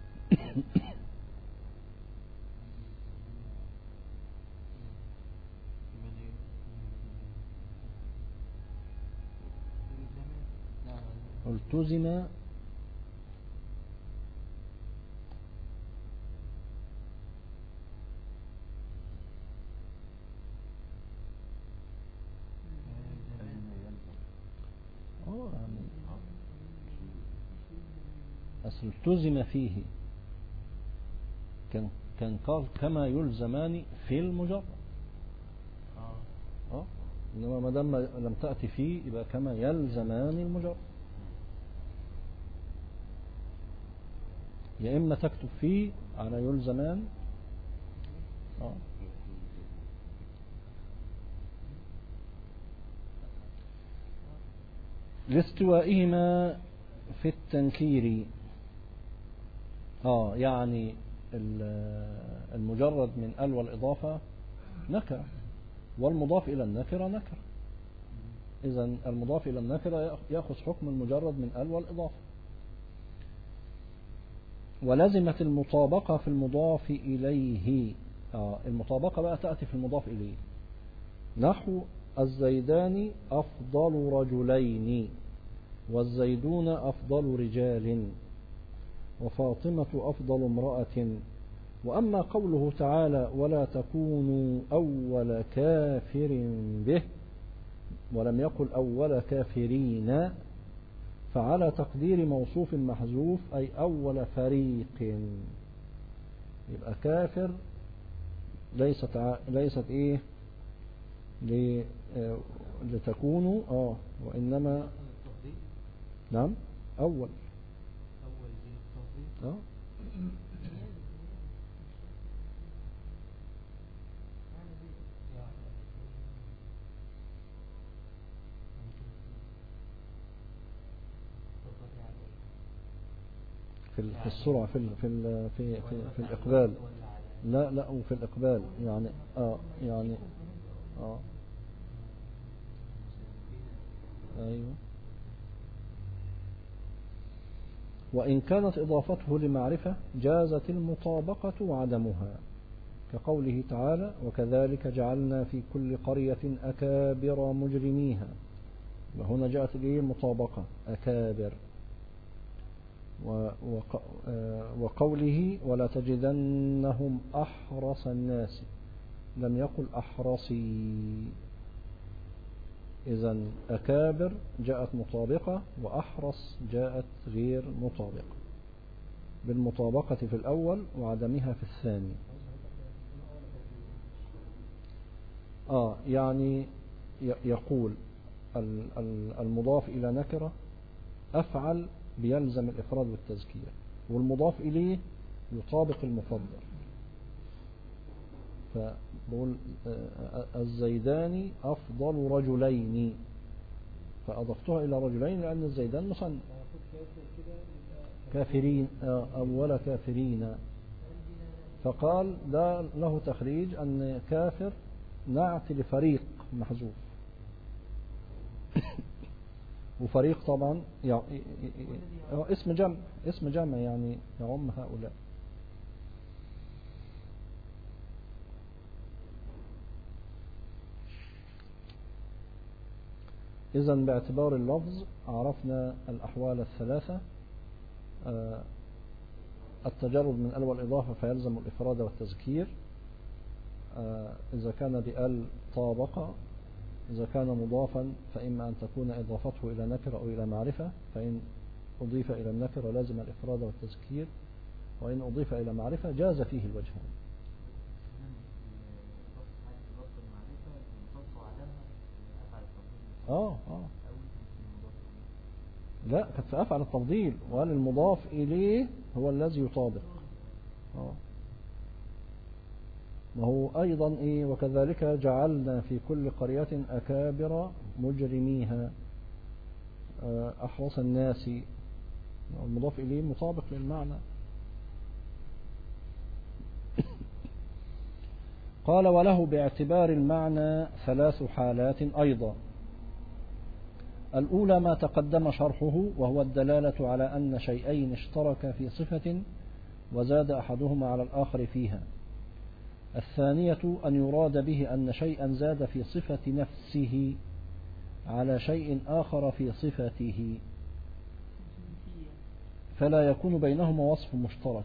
التزم التزم فيه كان قال كما يلزمان في المجرد. إنما ما دام لم تأتي فيه يبقى كما يلزمان المجرد. يا إما تكتب فيه على يلزمان لاستوائهما في التنكير. يعني المجرد من ال والإضافة نكرة، والمضاف إلى النكرة نكرة. إذن المضاف إلى النكرة يأخذ حكم المجرد من ال والإضافة. ولزمت المطابقة في المضاف إليه. المطابقة بقى تأتي في المضاف إليه، نحو الزيدان أفضل رجلين، والزيدون أفضل رجال، وفاطمة أفضل امرأة. وأما قوله تعالى ولا تكونوا أول كافر به، ولم يقل أول كافرين، فعلى تقدير موصوف محذوف أي أول فريق. يبقى كافر ليست إيه لتكونوا وإنما نعم أول في السرعة في الإقبال. لا وفي الإقبال يعني أيوه. وإن كانت إضافته لمعرفة جازت المطابقة وعدمها، كقوله تعالى وكذلك جعلنا في كل قرية أكابر مجرميها، وهنا جاءت ليه مطابقة أكابر. وقوله ولا تجدنهم أحرص الناس، لم يقل أحرصي. إذن أكابر جاءت مطابقة، وأحرص جاءت غير مطابقة، بالمطابقة في الأول وعدمها في الثاني. يعني يقول المضاف إلى نكرة أفعل بيلزم الإفراد والتذكير، والمضاف إليه يطابق المفضل. فبقول الزيدان أفضل رجلين، فأضفتها إلى رجلين لأن الزيدان مثنى. كافرين أول كافرين، فقال ده له تخريج أن كافر نعت لفريق محذوف، وفريق طبعا اسم جمع يعني يعم هؤلاء. إذن باعتبار اللفظ عرفنا الأحوال الثلاثة: التجرد من ال والإضافة فيلزم الإفراد والتذكير، إذا كان بال طابق، إذا كان مضافا فإما أن تكون إضافته إلى نكرة أو إلى معرفة، فإن أضيف إلى النكرة لازم الإفراد والتذكير، وإن أضيف إلى معرفة جاز فيه الوجهان. لا، كانت في أفعل التفضيل، وقال المضاف إليه هو الذي يطابق. ما هو أيضا وكذلك جعلنا في كل قرية أكابر مجرميها أحرص الناس، المضاف إليه مطابق للمعنى. قال وله باعتبار المعنى ثلاث حالات أيضا. الأولى ما تقدم شرحه، وهو الدلالة على أن شيئين اشتركا في صفة وزاد أحدهما على الآخر فيها. الثانية أن يراد به أن شيئا زاد في صفة نفسه على شيء آخر في صفته، فلا يكون بينهما وصف مشترك،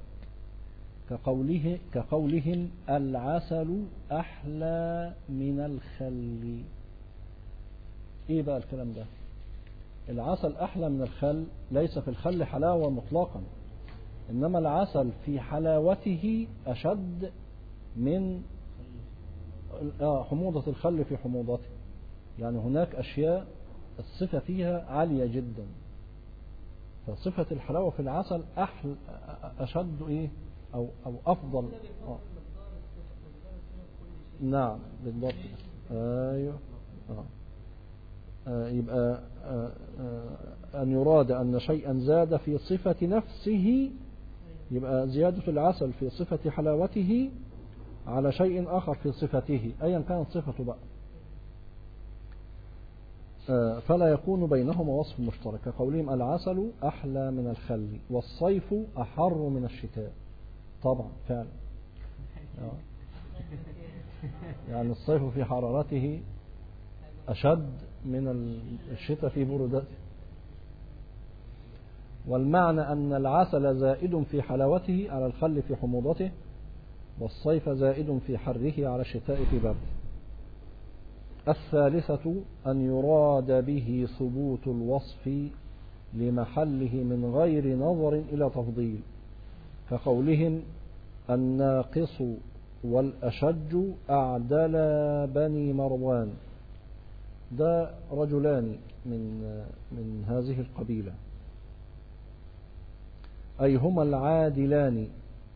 كقولهم العسل أحلى من الخل. إيه بقى الكلام ده؟ العسل أحلى من الخل، ليس في الخل حلاوة مطلقا، إنما العسل في حلاوته أشد من حموضة الخل في حموضته. يعني هناك أشياء الصفة فيها عالية جدا، فصفة الحلاوة في العسل أشد أو أفضل. نعم بالضبط. أيوه. يبقى أن يراد أن شيئا زاد في صفة نفسه، يبقى زيادة العسل في صفة حلاوته على شيء آخر في صفته أيا كانت صفته بقى، فلا يكون بينهما وصف مشترك، كقولهم العسل أحلى من الخل والصيف أحر من الشتاء. طبعا فعلا يعني الصيف في حرارته أشد من الشتاء في برودته. والمعنى أن العسل زائد في حلاوته على الخل في حموضته، والصيف زائد في حره على الشتاء في برده. الثالثة أن يراد به ثبوت الوصف لمحله من غير نظر إلى تفضيل، كقولهم الناقص والأشج أعدل بني مروان. ده رجلان من هذه القبيلة، أي هما العادلان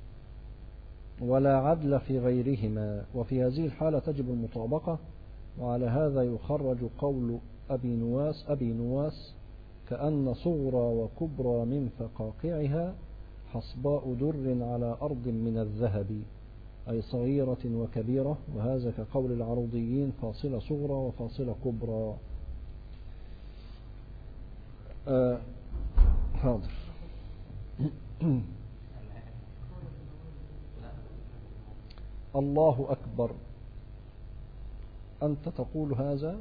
ولا عدل في غيرهما، وفي هذه الحالة تجب المطابقة. وعلى هذا يخرج قول أبي نواس كأن صغرى وكبرى من فقاقعها حصباء در على أرض من الذهب، أي صغيرة وكبيرة، وهذا كقول العروضيين فاصلة صغرى وفاصلة كبرى. حاضر. الله أكبر، أنت تقول هذا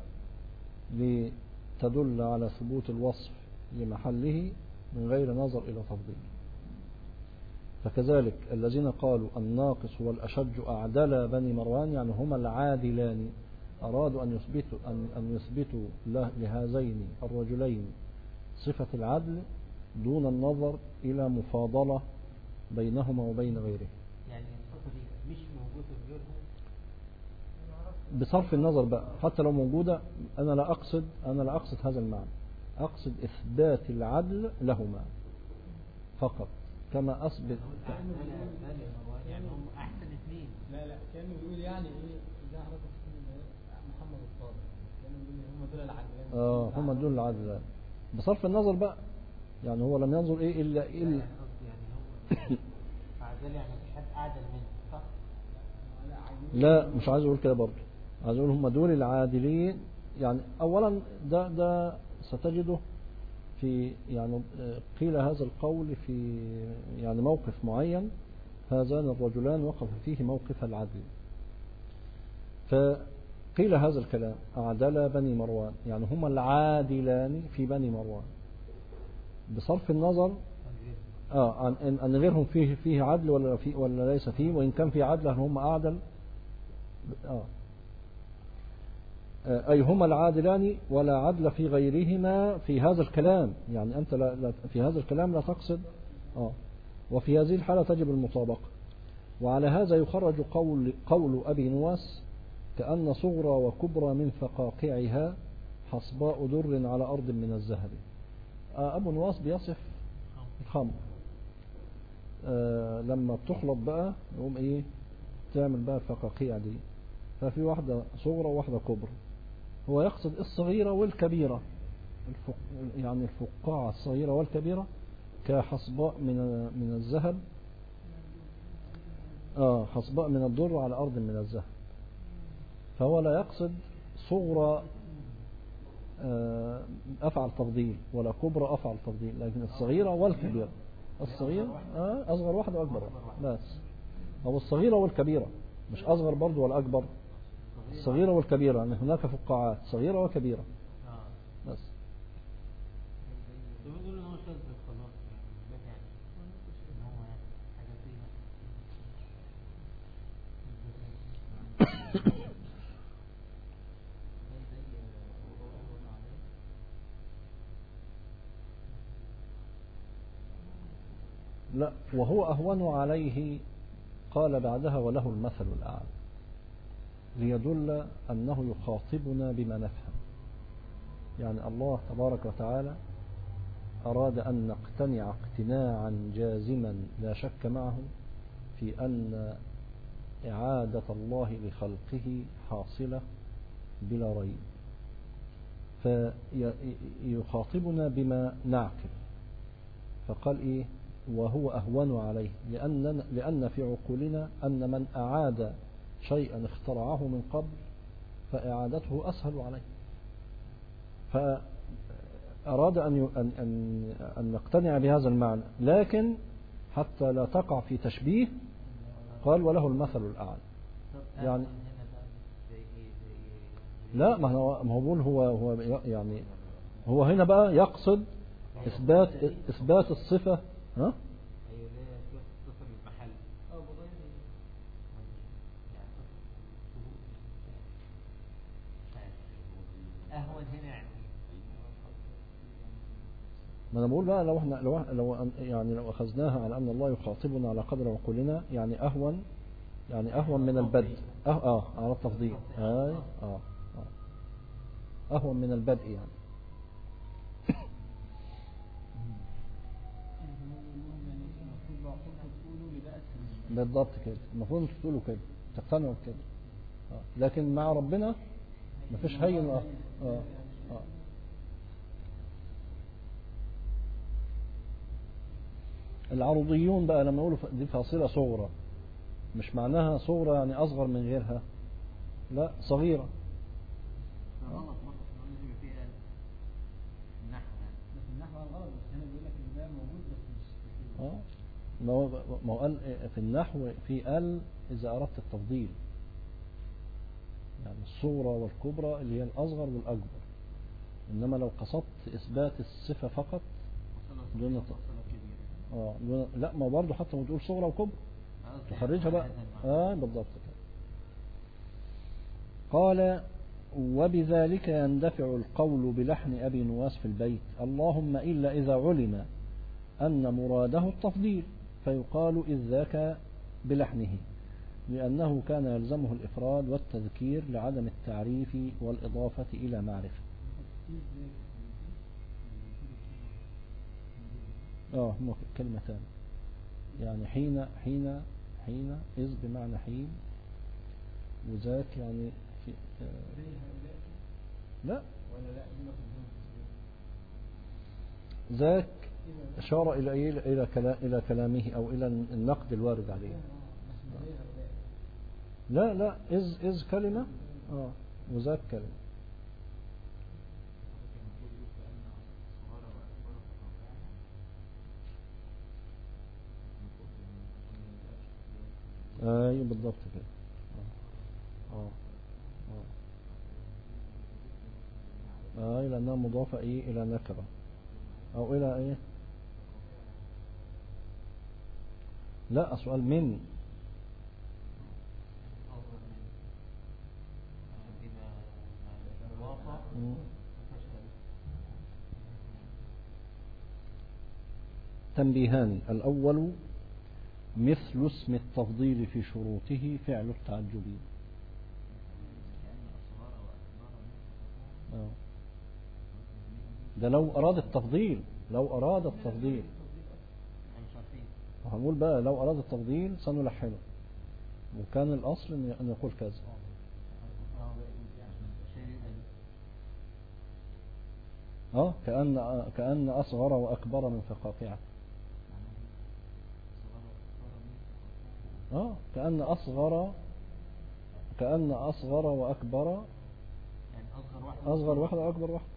لتدل على ثبوت الوصف لمحله من غير نظر إلى تفضيل. فكذلك الذين قالوا الناقص والأشج أعدل بني مروان، يعني هما العادلان، أرادوا أن يثبتوا لهذين الرجلين صفة العدل دون النظر إلى مفاضلة بينهما وبين غيره. يعني الصفة دي مش موجودة في غيرهم بصرف النظر بقى، حتى لو موجودة أنا لا أقصد هذا المعنى، أقصد إثبات العدل لهما فقط، كما أثبت. يعني هم أحسن اثنين. لا كانوا يقول يعني إيه إذا عرفت محمد الصادق، كانوا يقول هم دول العدلان. هم دول العدلان بصرف النظر بقى، يعني هو لم ينظر إيه إلا يعني هم عدل، يعني مفيش حد أعدل منه، صح؟ لا مش عايز أقول كده برضه، عايز أقول هم دول العادلين. يعني أولا ده ستجده في، يعني قيل هذا القول في يعني موقف معين، هذان الرجلان وقف فيه موقف العدل، فقيل هذا الكلام أعدل بني مروان، يعني هما العادلان في بني مروان بصرف النظر أن غيرهم فيه عدل ولا ليس فيه، وإن كان في عدل هم أعدل. أي هما العادلان ولا عدل في غيرهما في هذا الكلام، يعني أنت لا في هذا الكلام لا تقصد وفي هذه الحالة تجب المطابقة. وعلى هذا يخرج قول أبي نواس كأن صغرى وكبرى من فقاقعها حصباء در على أرض من الذهب. أبو نواس بيصف الخمر لما بتخلط بقى يقوم إيه تعمل بقى الفقاقيع دي، ففي واحدة صغرى وواحدة كبرى، هو يقصد الصغيرة والكبيرة، يعني الفقاعة الصغيرة والكبيرة كحصباء من الذهب، حصباء من الدر على أرض من الذهب. فهو لا يقصد صغرى أفعل تفضيل ولا كبرى أفعل تفضيل، لكن الصغيرة والكبيرة. الصغيرة أصغر واحدة وأكبر واحدة، بس أو الصغيرة والكبيرة، مش أصغر برضو ولا أكبر، الصغيرة والكبيرة، يعني هناك فقاعات صغيرة وكبيرة بس. يقولوا إن هو شاذ خلاص، يعني إن هو حاجة فيها. لا، وهو أهون عليه قال بعدها وله المثل الأعلى، ليدل أنه يخاطبنا بما نفهم. يعني الله تبارك وتعالى أراد أن نقتنع اقتناعا جازما لا شك معه في أن إعادة الله لخلقه حاصلة بلا ريب، فيخاطبنا بما نعقل، فقال إيه وهو أهون عليه، لأن في عقولنا أن من أعاد شيئا اخترعه من قبل فإعادته أسهل عليه، فأراد أن نقتنع بهذا المعنى، لكن حتى لا تقع في تشبيه قال وله المثل الأعلى. يعني لا، ما هو بيقول هو يعني هو هنا بقى يقصد إثبات الصفة. ها؟ ما انا بقول بقى لو احنا لو اخذناها على ان الله يخاطبنا على قدر عقولنا، يعني اهون من البدء. على التفضيل. اهون من البدء يعني. بالضبط كده، المفروض انتوا تقولوا كده، تقتنعوا بكده. لكن مع ربنا مفيش هين. العروضيون بقى لما يقولوا دي فاصلة صغرى، مش معناها صغرى يعني أصغر من غيرها، لا، صغيرة. غلط برضه، احنا قلنا في النحو غلط، بس هنا بيقول لك ان ده موجود بس مش ما هو قال في النحو في إذا أردت التفضيل، يعني الصغرى والكبرى اللي هي الأصغر والأكبر. إنما لو قصدت إثبات الصفة فقط دون لا، ما برضه حتى ما تقول صغرى وكبرى تخرجها بقى. بالضبط كده. قال وبذلك يندفع القول بلحن أبي نواس في البيت اللهم إلا إذا علم أن مراده التفضيل فيقال إذ ذاك بلحنه، لأنه كان يلزمه الإفراد والتذكير لعدم التعريف والإضافة إلى معرفة. كلمتان يعني حين إذ بمعنى حين، وذاك يعني في لا ذاك إشارة إلى كلامه أو إلى النقد الوارد عليه. لا إذ كلمة وذاك كلمة. بالضبط كده. لأنها مضافة إلى نكرة أو إلى إيه؟ لا، سؤال من تنبيهان. الأول مثل اسم التفضيل في شروطه فعل التعجب. ده لو أراد التفضيل هنقول بقى لو أراد التفضيل سنلحنه، وكان الأصل أن يقول كذا. كأن أصغر وأكبر من فقاقعة. كأن أصغر وأكبر، يعني أصغر واحدة وأكبر واحدة،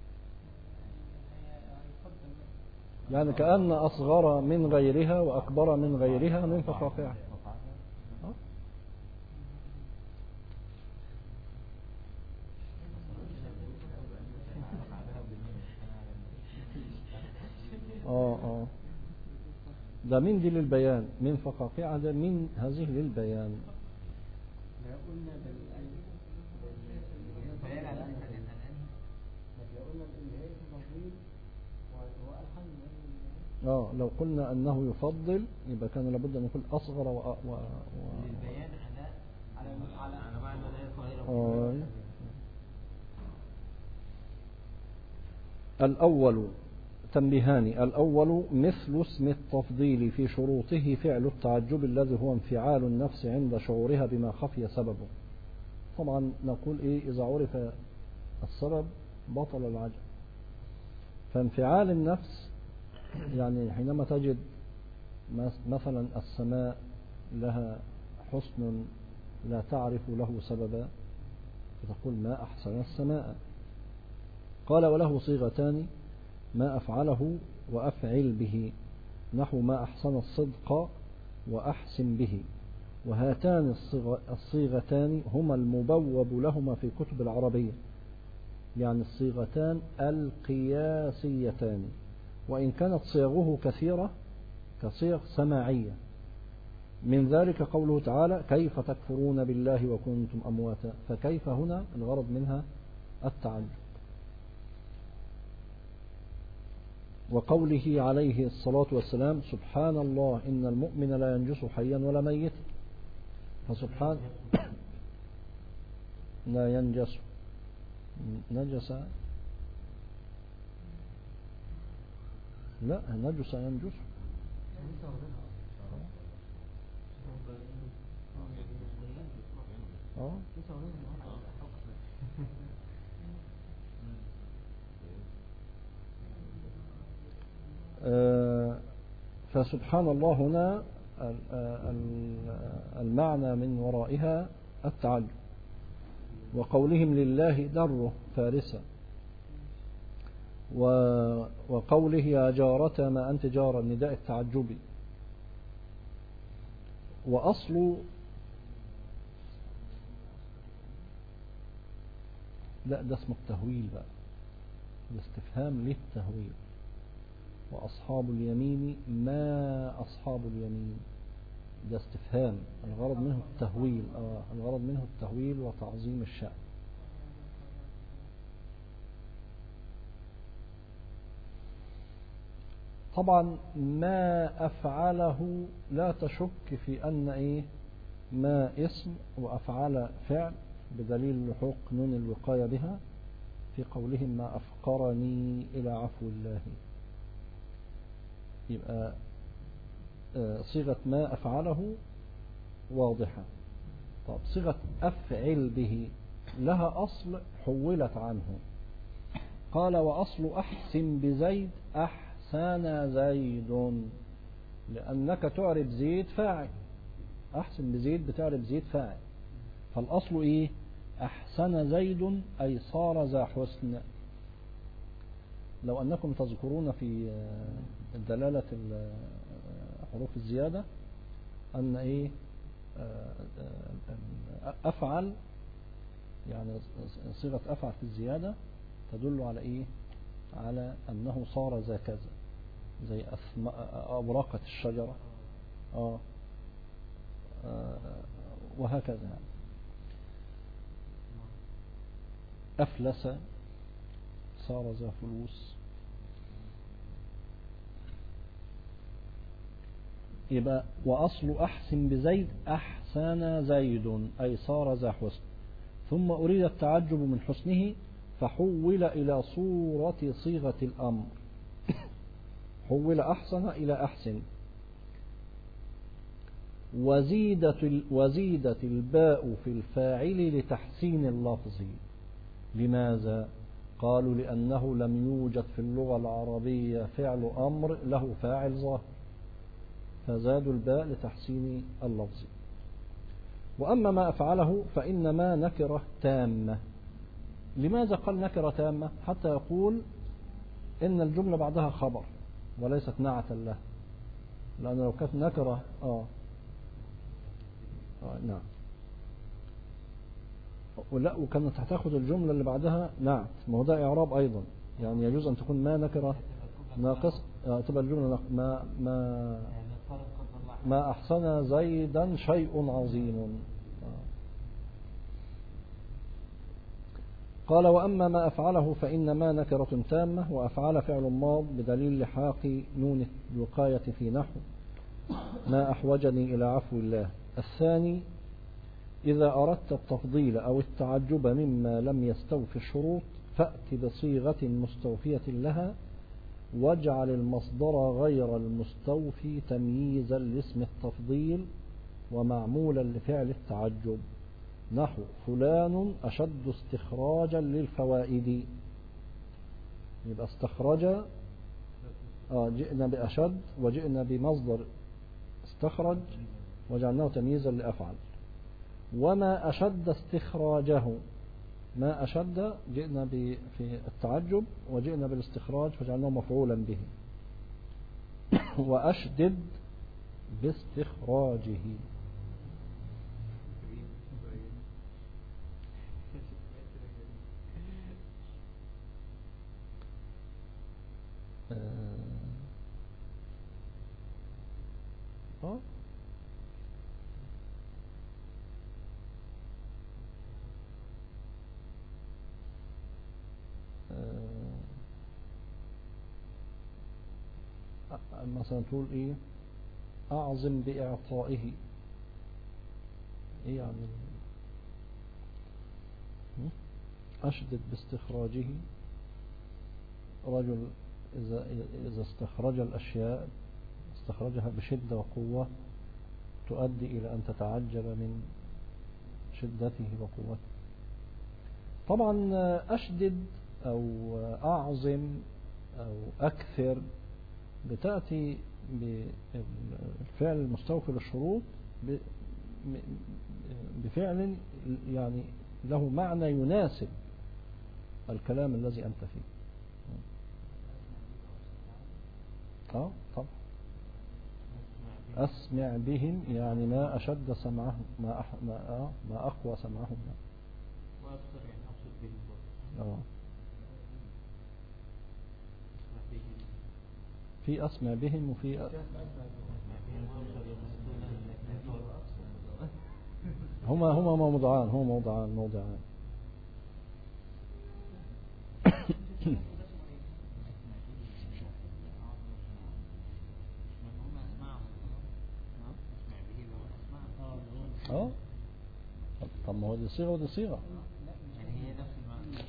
يعني كأن أصغر من غيرها وأكبر من غيرها من فقاقعة. ده من دي للبيان، من فقاقعة ده من هذه للبيان. لو قلنا أنه يفضل يبقى كان لابد أن يكون أصغر للبيان على معنى لا يصغر. الأول تنبيهان. الأول مثل اسم التفضيل في شروطه فعل التعجب الذي هو انفعال النفس عند شعورها بما خفي سببه. طبعا نقول إذا عرف السبب بطل العجب. فانفعال النفس يعني حينما تجد مثلا السماء لها حسن لا تعرف له سببا فتقول ما أحسن السماء. قال وله صيغتان ما أفعله وأفعل به نحو ما أحسن الصدق وأحسن به. وهاتان الصيغتان هما المبوب لهما في كتب العربية، يعني الصيغتان القياسيتان، وإن كانت صيغه كثيرة كصيغ سماعية. من ذلك قوله تعالى كيف تكفرون بالله وكنتم أمواتا، فكيف هنا الغرض منها التعجب. وقوله عليه الصلاة والسلام سبحان الله إن المؤمن لا ينجس حيا ولا ميتا، فسبحان لا ينجس نجس لا نجس ينجس فسبحان الله هنا المعنى من ورائها التعجب. وقولهم لله دره فارسا، وقوله يا جارة ما أنت جارة النداء التعجبي. وأصل لا ده اسمه التهويل بقى، الاستفهام للتهويل. وأصحاب اليمين ما أصحاب اليمين ده استفهام الغرض منه التهويل، الغرض منه التهويل وتعظيم الشأن. طبعا ما أفعله لا تشك في أن إيه ما اسم وأفعل فعل بدليل لحوق نون الوقاية بها في قولهم ما أفقرني إلى عفو الله. يبقى صيغة ما أفعله واضحة. طب صيغة أفعل به لها أصل حولت عنه. قال وأصل أحسن بزيد أحسن زيد، لأنك تعرب زيد فاعل، أحسن بزيد بتعرب زيد فاعل، فالأصل إيه أحسن زيد أي صار ذا حسن. لو أنكم تذكرون في دلالة حروف الزيادة أن إيه أفعل يعني صيغة أفعل في الزيادة تدل على إيه على أنه صار ذا كذا، زي أوراقة الشجرة وهكذا. أفلس صار ذا فلوس. يبقى وأصل أحسن بزيد أحسن زيد أي صار ذا حسن، ثم أريد التعجب من حسنه فحول إلى صورة صيغة الأمر حول أحسن إلى أحسن. وزيدت الباء في الفاعل لتحسين اللفظ. لماذا؟ قالوا لأنه لم يوجد في اللغة العربية فعل أمر له فاعل ظاهر، فزادوا الباء لتحسين اللفظ. وأما ما أفعله فإنما نكرة تامة. لماذا قال نكرة تامة؟ حتى يقول إن الجملة بعدها خبر وليست نعتا له، لأن لو كانت نكرة نعم ولا وكانت هتاخد الجملة اللي بعدها نعت، ما هو ده إعراب أيضا، يعني يجوز أن تكون ما نكرة ناقص تبقى الجملة ما أحسن زيدا شيء عظيم. قال وأما ما أفعله فإنما نكرة تامة، وأفعل فعل ماض بدليل لحاق نون الوقاية في نحو ما أحوجني إلى عفو الله. الثاني إذا أردت التفضيل أو التعجب مما لم يستوفي الشروط فأت بصيغة مستوفية لها، واجعل المصدر غير المستوفي تمييزا لاسم التفضيل ومعمولا لفعل التعجب، نحو فلان أشد استخراجا للفوائد. يبقى استخرج جئنا بأشد وجئنا بمصدر استخرج وجعلناه تمييزا لأفعل. وما أشد استخراجه. ما أشد جئنا في التعجب وجئنا بالاستخراج فجعلناه مفعولا به. وأشدد باستخراجه. مثلا تقول ايه؟ اعظم باعطائه. ايه يعني؟ اشدد باستخراجه. رجل اذا استخرج الاشياء استخرجها بشدة وقوة تؤدي الى ان تتعجب من شدته وقوته. طبعا اشدد او اعظم او اكثر بتأتي بالفعل المستوفي للشروط بفعل يعني له معنى يناسب الكلام الذي أنت فيه. طبعا أسمع بهم يعني ما أشد سمعهم، ما أقوى سمعهم. وأكثر يعني أقصد بهم. في أسمع بهم وفي هما موضعان. طب ما هو دي صيغة ودي صيغة. يعني هي نفس المعنى.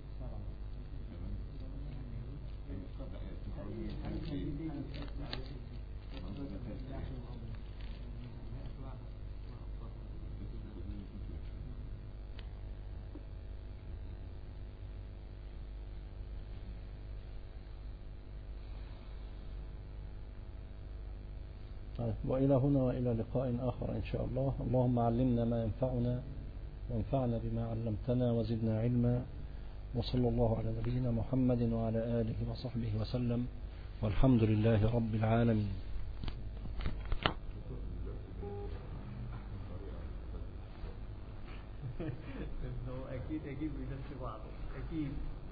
وإلى هنا وإلى لقاء آخر إن شاء الله. اللهم علمنا ما ينفعنا وانفعنا بما علمتنا وزدنا علما. وصلى الله على نبينا محمد وعلى آله وصحبه وسلم والحمد لله رب العالمين. أكيد بنفس بعض. أكيد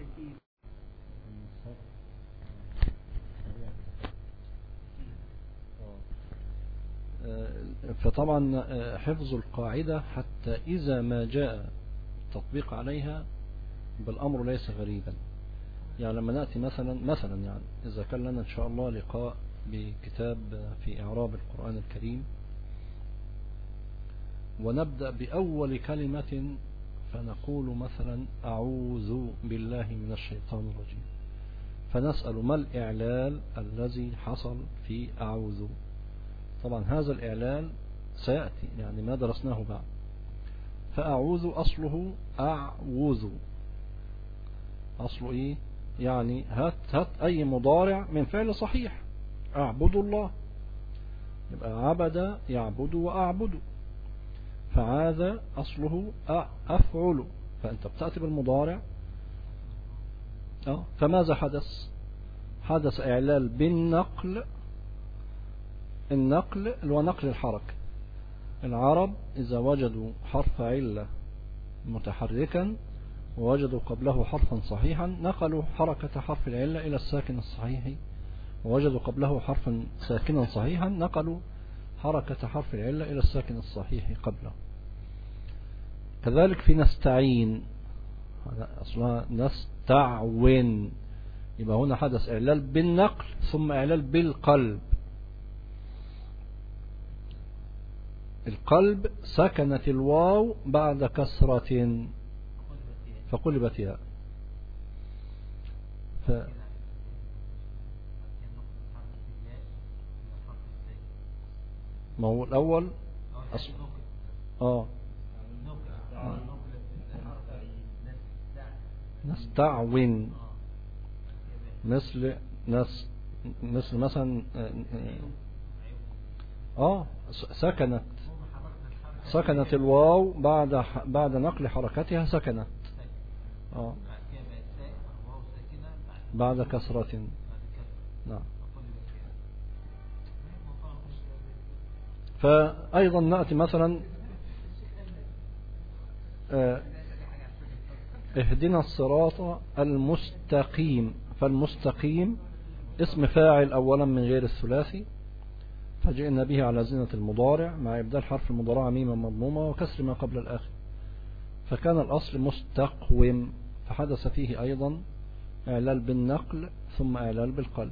فطبعا حفظ القاعدة حتى إذا ما جاء التطبيق عليها بالأمر ليس غريبا. يعني لما نأتي مثلا يعني إذا كان لنا إن شاء الله لقاء بكتاب في إعراب القرآن الكريم ونبدأ بأول كلمة فنقول مثلا أعوذ بالله من الشيطان الرجيم، فنسأل ما الإعلال الذي حصل في أعوذ. طبعا هذا الإعلال سيأتي يعني ما درسناه بعد. فأعوذ أصله أعوذ، أصله إيه؟ يعني هات أي مضارع من فعل صحيح. أعبد الله يبقى عبد يعبد وأعبد. فهذا أصله أفعل، فأنت بتأتي بالمضارع. فماذا حدث إعلال بالنقل. النقل اللي هو نقل الحركة. العرب إذا وجدوا حرف علة متحركا ووجدوا قبله حرفا صحيحا نقلوا حركة حرف العلة إلى الساكن الصحيح، ووجدوا قبله حرفا ساكنا صحيحا نقلوا حركة حرف العلة إلى الساكن الصحيح قبله. كذلك في نستعين أصلها نستعون، يبقى هنا حدث إعلال بالنقل ثم إعلال بالقلب. القلب سكنت الواو بعد كسرة فقلبت ياء. ما هو الأول نستعون مثل مثلا سكنت سكنت الواو بعد نقل حركتها سكنت. بعد كده بقت ساكنة واو ساكنة بعد كسرة. بعد كسرة. نعم. فقلبت كده. فأيضا نأتي مثلا اهدنا الصراط المستقيم، فالمستقيم اسم فاعل أولا من غير الثلاثي، فجئنا به على زينة المضارع مع إبدال حرف المضارعة ميما مضمومة وكسر ما قبل الآخر، فكان الأصل مستقوم، فحدث فيه أيضا إعلال بالنقل ثم إعلال بالقلب.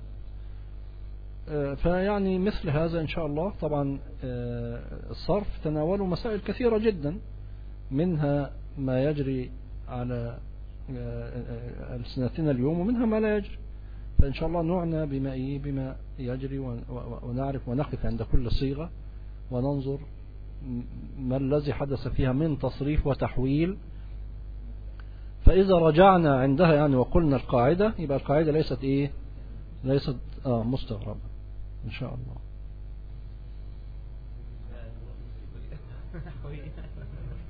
فيعني مثل هذا إن شاء الله. طبعا الصرف تناوله مسائل كثيرة جدا، منها ما يجري على ألسنتنا اليوم ومنها ما لا يجري، فإن شاء الله نعنى بما يجري ونعرف ونقف عند كل صيغة وننظر ما الذي حدث فيها من تصريف وتحويل. فإذا رجعنا عندها يعني وقلنا القاعدة، يبقى القاعدة ليست مستغربة إن شاء الله.